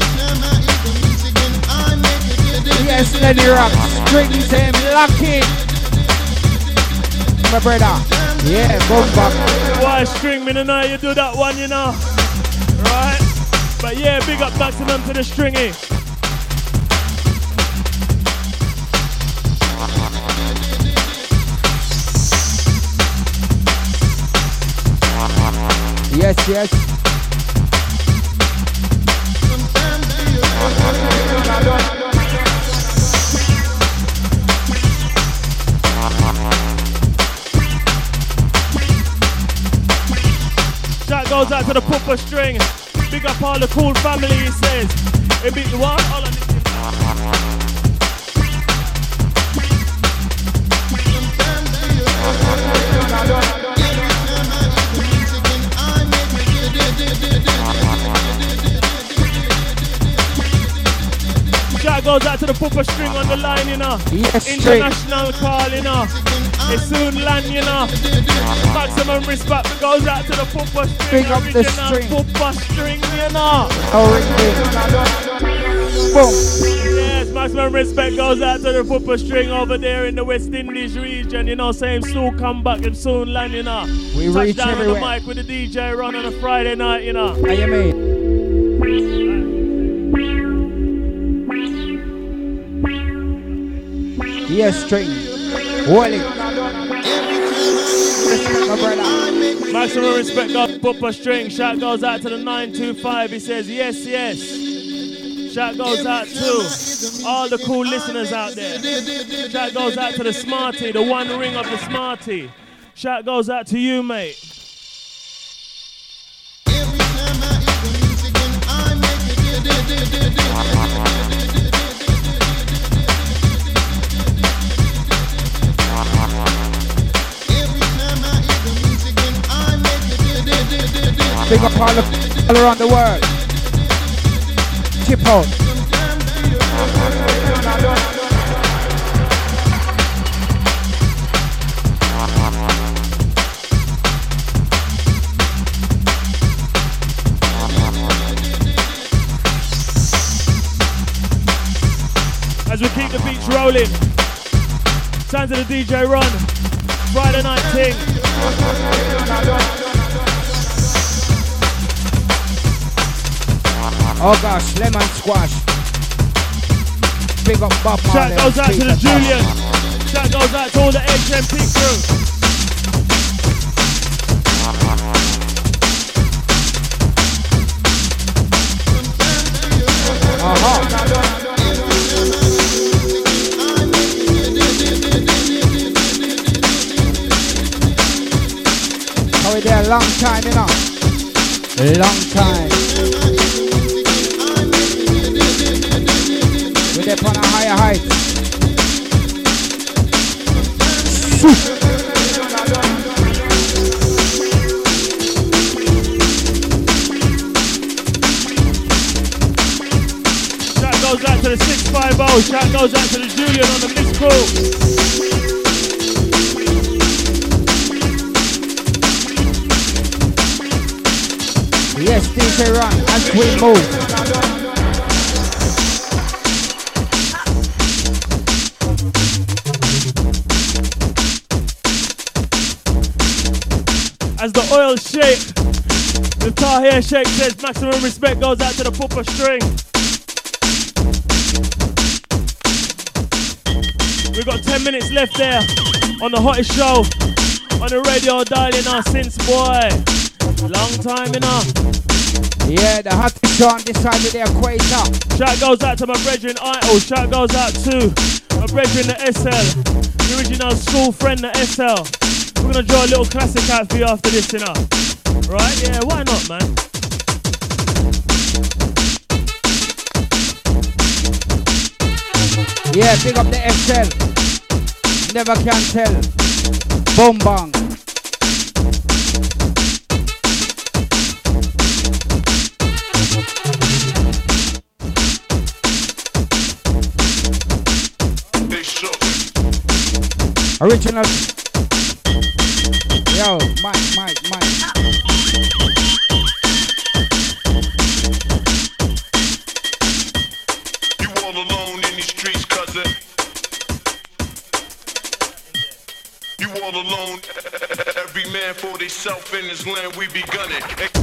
Yes, Lenny Rock, String's him, lock in. My brother. Yeah, Bomba. Why String me tonight? You do that one, you know. Right? But yeah, big up maximum to the Stringy. Yes, yes. Shout goes out to the Pupper String. Big up all the cool family, he says. It beat the what? All on it. Shout goes out to the Pupper String on the line, you know. Yes, international call, you know. It soon land, you know. Maximum respect goes out to the Pupper String. Big up the String. Pupper String, you know. Boom. Yes, maximum respect goes out to the Pupper String over there in the West Indies region, you know. Same soon come back and soon land, you know. We reach Touchdown everywhere. on the mic with the DJ run on a Friday night, you know. How you mean? Yes, String. Wally. Respect my brother. Maximum respect goes to Pupper String. Shout goes out to the 925. He says yes, yes. Shout goes out to all the cool listeners out there. Shout goes out to the Smarty, the one ring of the Smarty. Shout goes out to you, mate. Big up all around the world. Chip out. As we keep the beats rolling, time to the DJ run. Friday night ting. Oh gosh, lemon squash. Big up Bob Marley. Shout goes out to the Julian. Shout goes out to all the HMP crew. So we're there a long time, you know. A long time. We're there on a higher height. Shout goes out to the 650. Shout goes out to the Julian on the mixed crew. Yes, DJ Run, as we move. As the oil shake, the Tahir shake says maximum respect goes out to the Pupper String. We've got 10 minutes left there on the hottest show on the radio dial, you know, since boy. Long time, you know. Yeah, the hottest show on this side of the equator. Shout goes out to my brethren Idol. Shout goes out to my brethren the SL. The original school friend the SL. We're gonna draw a little classic out for you after this, you know. Right? Yeah, why not, man? Yeah, big up the SL. never can tell. Boom bang. Original. Yo, Mike. You all alone in these streets, cousin. You all alone. Every man for theyself in this land we be gunning.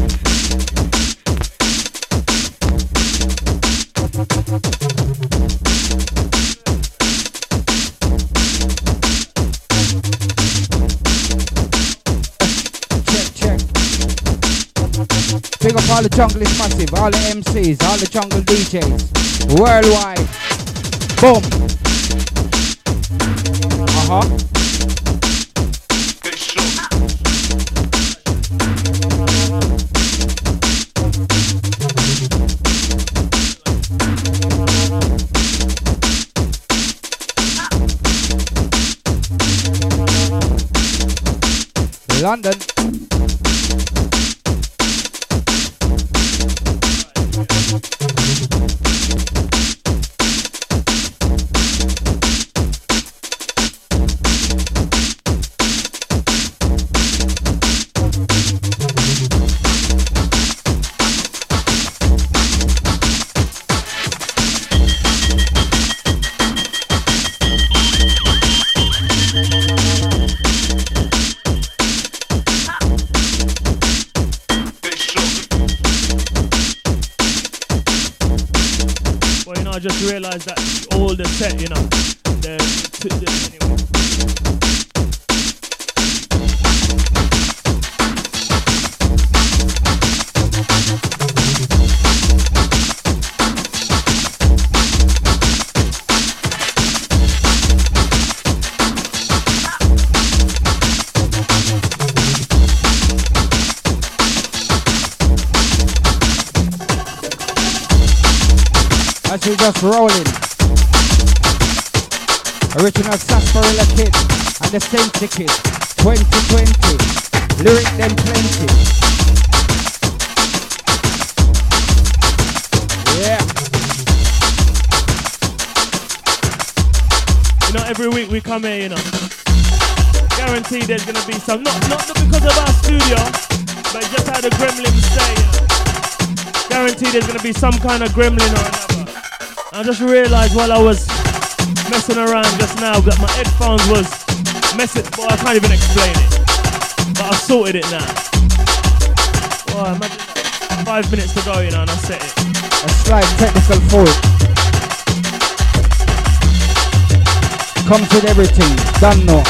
Big up all the jungle is massive, all the MCs, all the jungle DJs, worldwide. Boom. They shook. London. I just realised that all the set, you know, anyway. As we just rolling. Original Sarsaparilla Kid and the Sensei Kid 2020. Lyric them plenty. Yeah. You know, every week we come here, you know. Guaranteed there's gonna be some, not because of our studio, but just how the gremlins say, you know. Guaranteed there's gonna be some kind of gremlin or another. I just realised while I was messing around just now that my headphones was messing. Boy, I can't even explain it. But I've sorted it now. Boy, imagine 5 minutes to go, you know, and I set it. A slight technical fault. Comes with everything. Done now.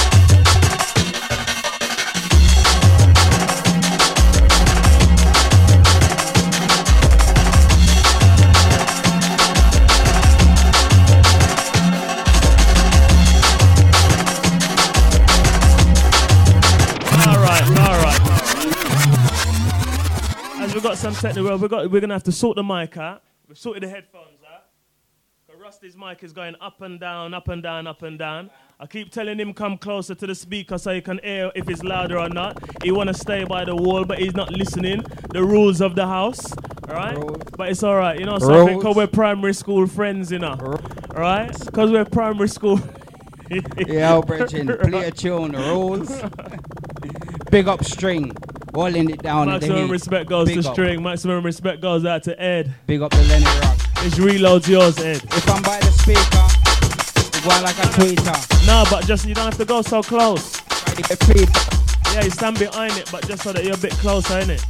Got some technical. We're gonna have to sort the mic out. We've sorted the headphones out. But Rusty's mic is going up and down, up and down, up and down. I keep telling him come closer to the speaker so he can hear if it's louder or not. He wanna stay by the wall, but he's not listening. The rules of the house, all right? But it's all right, you know something. Because we're primary school friends, you know, all right? Because we're primary school. Yeah, Bridget, play a tune, rules. Big up string. Walling it down. Maximum respect goes to String. Maximum respect goes out to Ed. Big up the Lenny Rock. It's reloads yours, Ed. If I'm by the speaker, you go like a tweeter. No, but just you don't have to go so close. Yeah, you stand behind it, but just so that you're a bit closer, innit?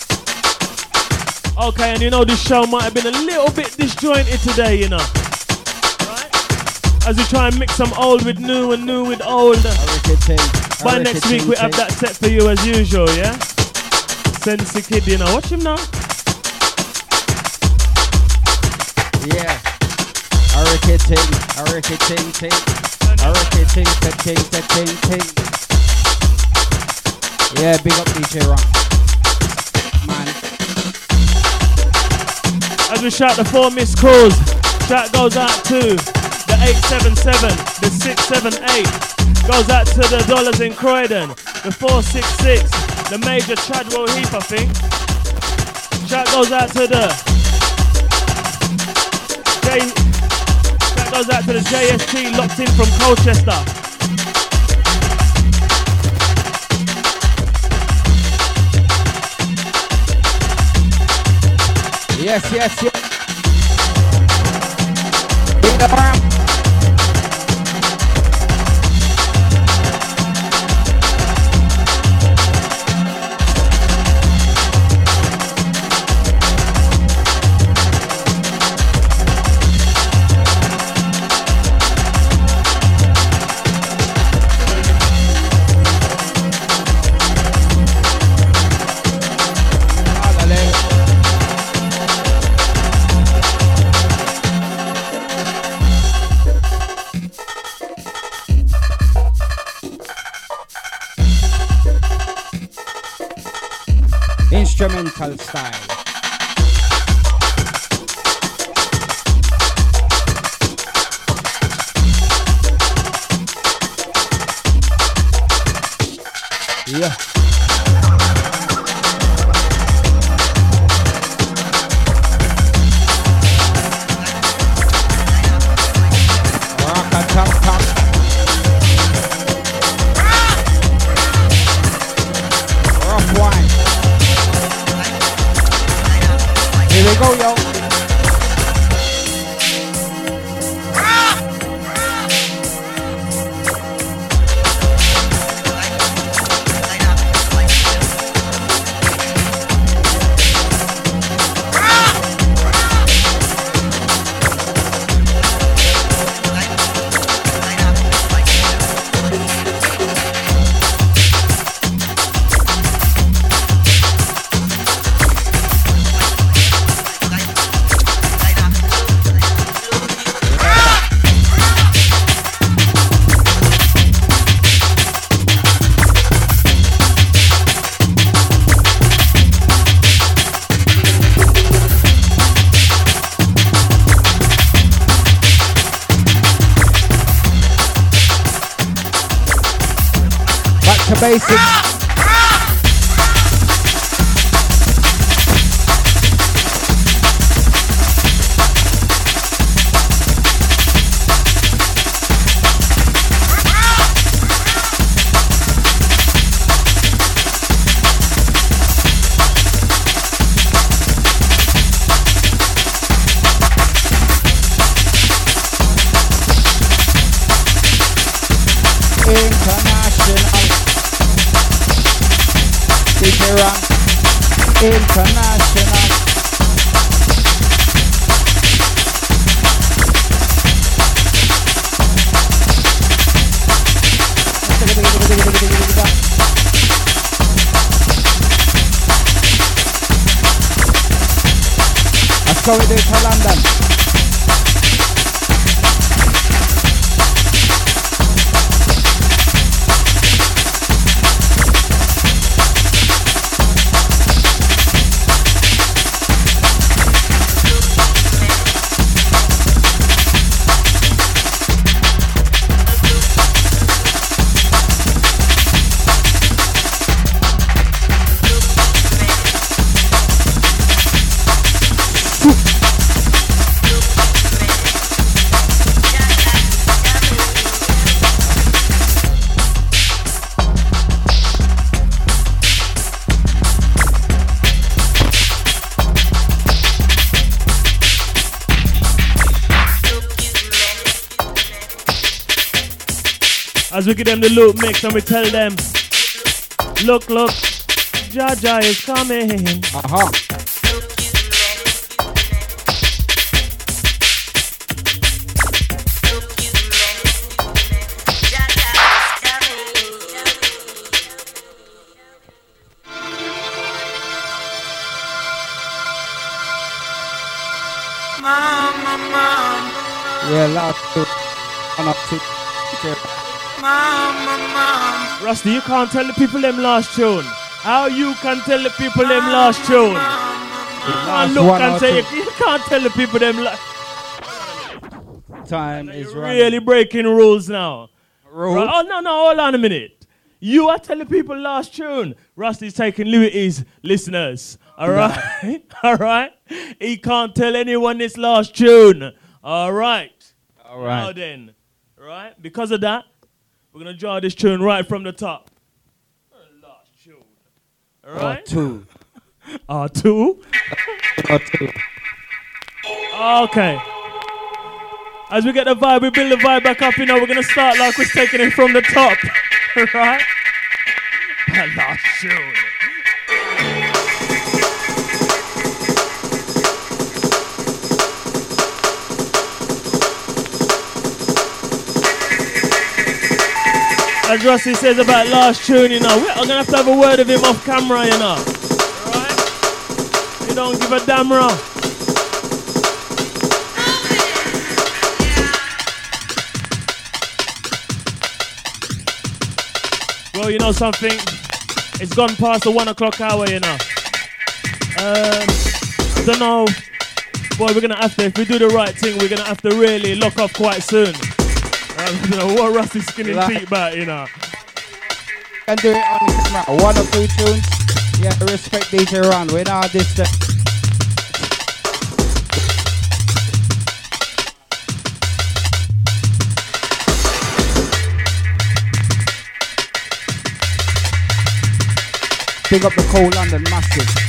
Okay, and you know this show might have been a little bit disjointed today, you know. Right? As we try and mix some old with new and new with old. By next week we have that set for you as usual, yeah? Sensei Kid, you know. Watch him now. Yeah. Ting. Yeah, big up DJ Ron. Man. As we shout the 4 missed calls, shout goes out to the 877, the 678. Goes out to the Dollars in Croydon. The 466. The Major Chadwell Heap, I think. Shout goes out to the Shout goes out to the JST locked in from Colchester. Yes, yes, yes. Big around. Instrumental style. Yeah. Rock a top top. Rough wine. Here we go, yo. Basics. International. Let's go with it to London. As we give them the loop mix and we tell them, look, Jaja is coming. Uh-huh. Yeah, loud to on up to Rusty, you can't tell the people them last tune. How you can tell the people them last tune? You can't look and say you can't tell the people them last. Time is running. Really breaking rules now. Right? Oh, no, hold on a minute. You are telling people last tune. Rusty's taking liberties, listeners. All right? All right? He can't tell anyone this last tune. All right. All right. Now then, right? Because of that, we're going to draw this tune right from the top. Last tune. All right? R2. R2? R2. Okay. As we get the vibe, we build the vibe back up, you know, we're going to start like we're taking it from the top. Right? That last tune. As Rusty says about last tune, you know, I'm going to have a word with him off camera, you know. Right? You don't give a damn wrong. Well, you know something? It's gone past the 1 o'clock hour, you know. I don't know. Boy, we're going to have to, if we do the right thing, we're going to have to really lock off quite soon. I don't know what Rusty's skinning feet about, you know. Can do it on camera. 1 or 2 tunes. Yeah, respect DJ Ron. We're not this. Big up the Cold London Massive.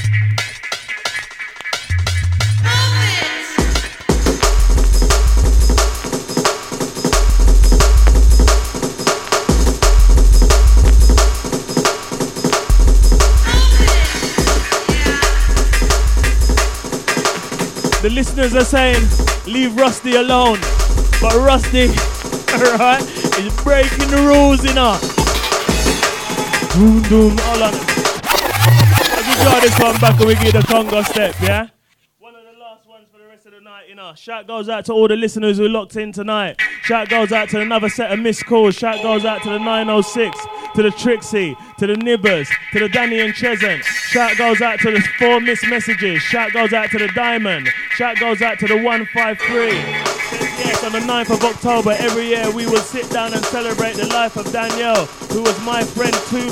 The listeners are saying, leave Rusty alone. But Rusty, alright, is breaking the rules, you know. Doom, doom, all on it. As we draw this one back and we give the Congo step, yeah? One of the last ones for the rest of the night, you know. Shout goes out to all the listeners who locked in tonight. Shout goes out to another set of missed calls. Shout goes out to the 906, to the Trixie, to the Nibbers, to the Danny and Chesant. Shout goes out to the 4 missed messages. Shout goes out to the Diamond. Shout goes out to the 153. Yes, on the 9th of October, every year we will sit down and celebrate the life of Danielle, who was my friend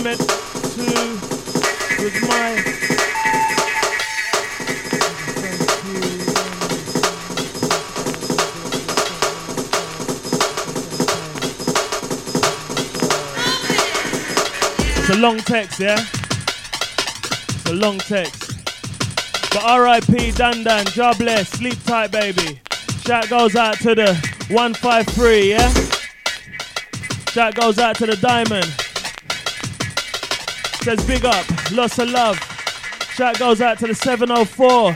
It's a long text, yeah? It's a long text. But R.I.P. Dan, job bless, sleep tight, baby. Shout goes out to the 153, yeah? Shout goes out to the Diamond. Says big up, lots of love. Shout goes out to the 704.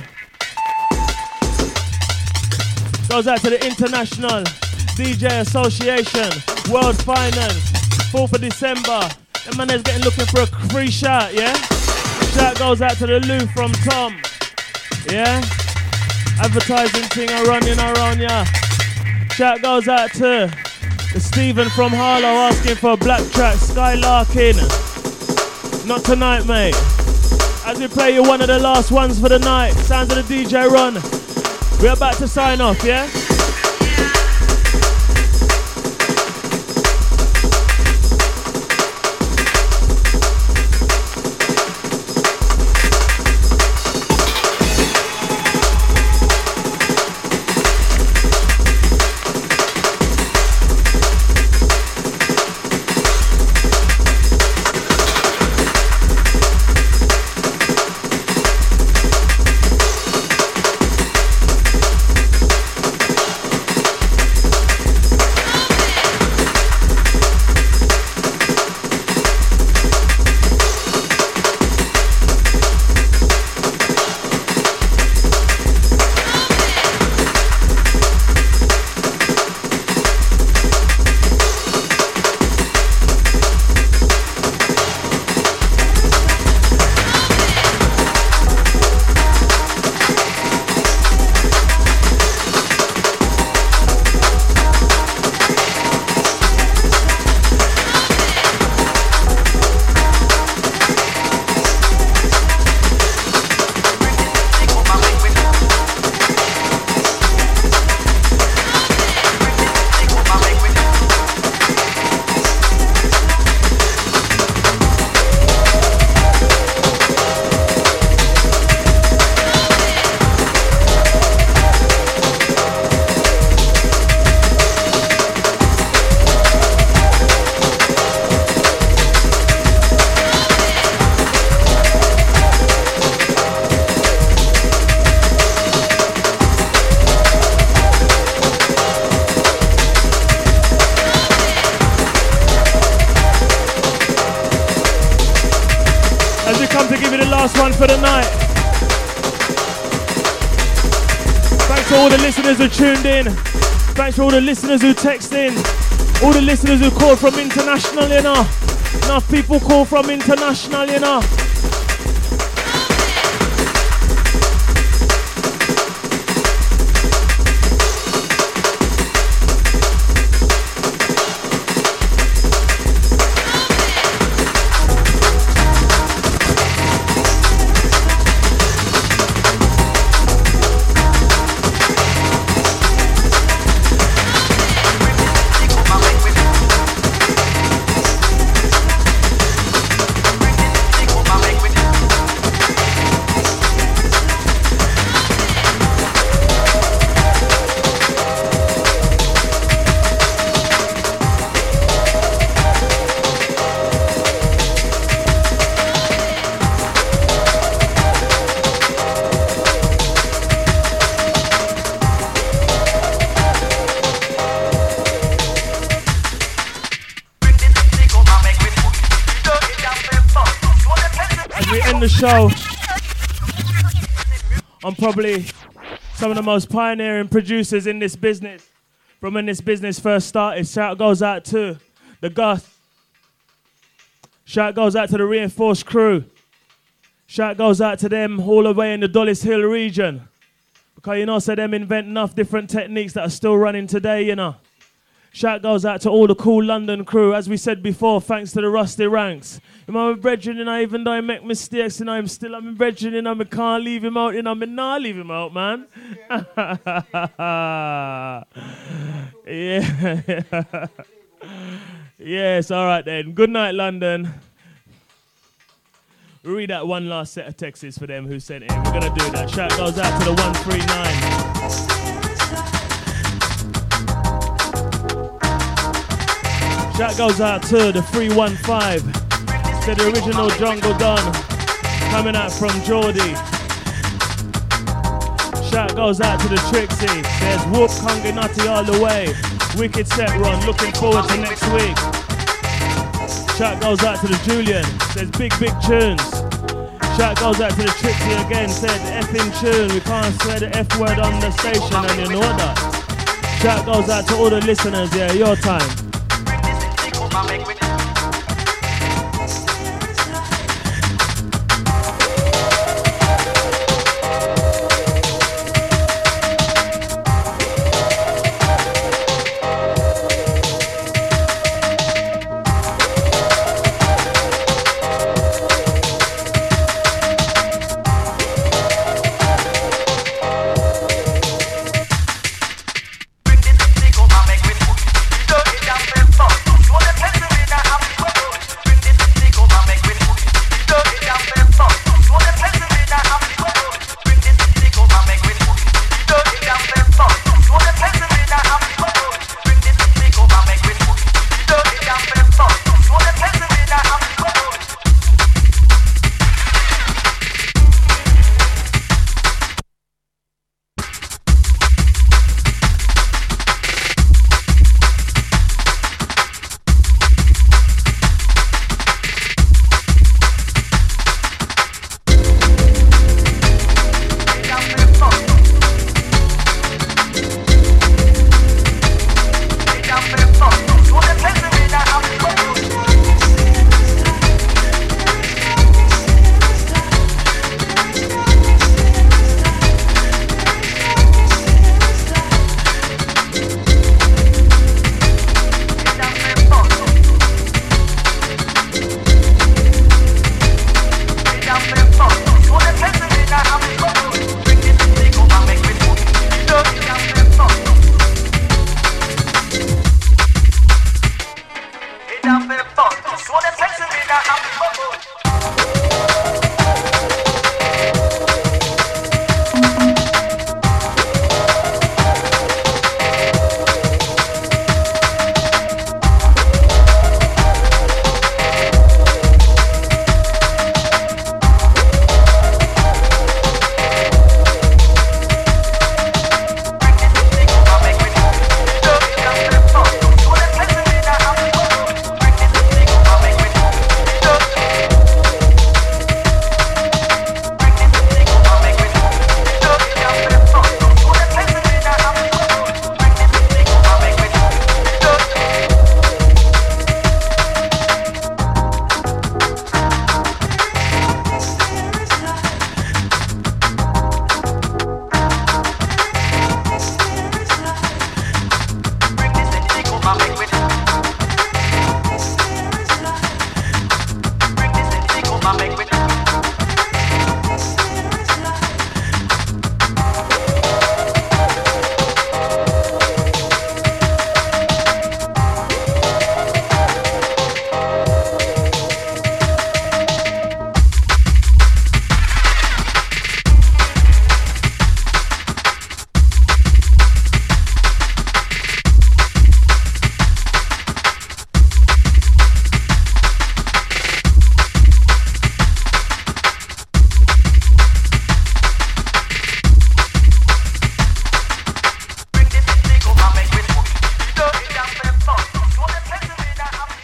Goes out to the International DJ Association, World Finance, 4th of December. The man is getting looking for a free shout, yeah? Shout goes out to the Lou from Tom, yeah? Advertising thing are running around, yeah? Shout goes out to the Stephen from Harlow asking for a black track, Skylarking. Not tonight, mate. As we play you one of the last ones for the night, sounds of the DJ Run. We're about to sign off, yeah? As we come to give you the last one for the night. Thanks to all the listeners who tuned in. Thanks for all the listeners who text in. All the listeners who called from international, you know. Enough people call from international, you know. The show. I'm probably some of the most pioneering producers in this business from when this business first started. Shout goes out to the Gus. Shout goes out to the Reinforced crew. Shout goes out to them all the way in the Dulles Hill region. Because you know, so them invent enough different techniques that are still running today, you know. Shout goes out to all the cool London crew. As we said before, thanks to the Rusty Ranks. You know, I'm brethren, you know, even though I make mistakes, you know, I'm brethren, you know, I can't leave him out, you know, I not leave him out, man. Yeah. Yes, all right then. Good night, London. We'll read that one last set of texts for them who sent it. We're going to do that. Shout goes out to the 139. Shout goes out to the 315, to the original Jungle Don, coming out from Geordie. Shout goes out to the Trixie, there's Whoop, Conga Nutty all the way. Wicked set run, looking forward to next week. Shout goes out to the Julian, says big tunes. Shout goes out to the Trixie again, said effing tune, we can't swear the F word on the station and you know that. Shout goes out to all the listeners, yeah, your time.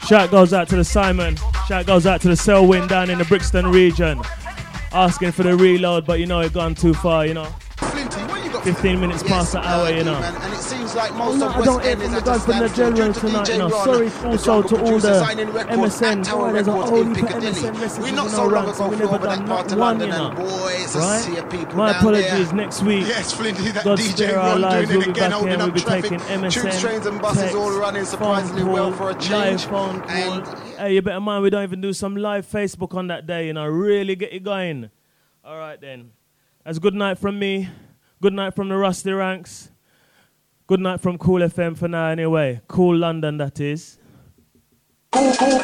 Shout goes out to the Simon. Shout goes out to the Selwyn down in the Brixton region. Asking for the reload, but you know it gone too far, you know. 15 minutes past the hour, you know. And it seems like most I don't hear from the guys from the general tonight, you know. Sorry also to all the MSN. Boy, there's a whole heap of MSN messages in our ranks and we never done not one, you know. Right? My apologies, next week. Yes, Flinty, that God DJ spare our Ron lives, doing we'll it be again, back holding in, we'll up be traffic. taking MSN, Tubes, trains and buses text, all running surprisingly phone well call, for a change. live phone call. Hey, you better mind we don't even do some live Facebook on that day, you know. Really get you going. All right then. That's good night from me. Good night from the Rusty Ranks. Good night from Cool FM for now anyway. Cool London, that is. Cool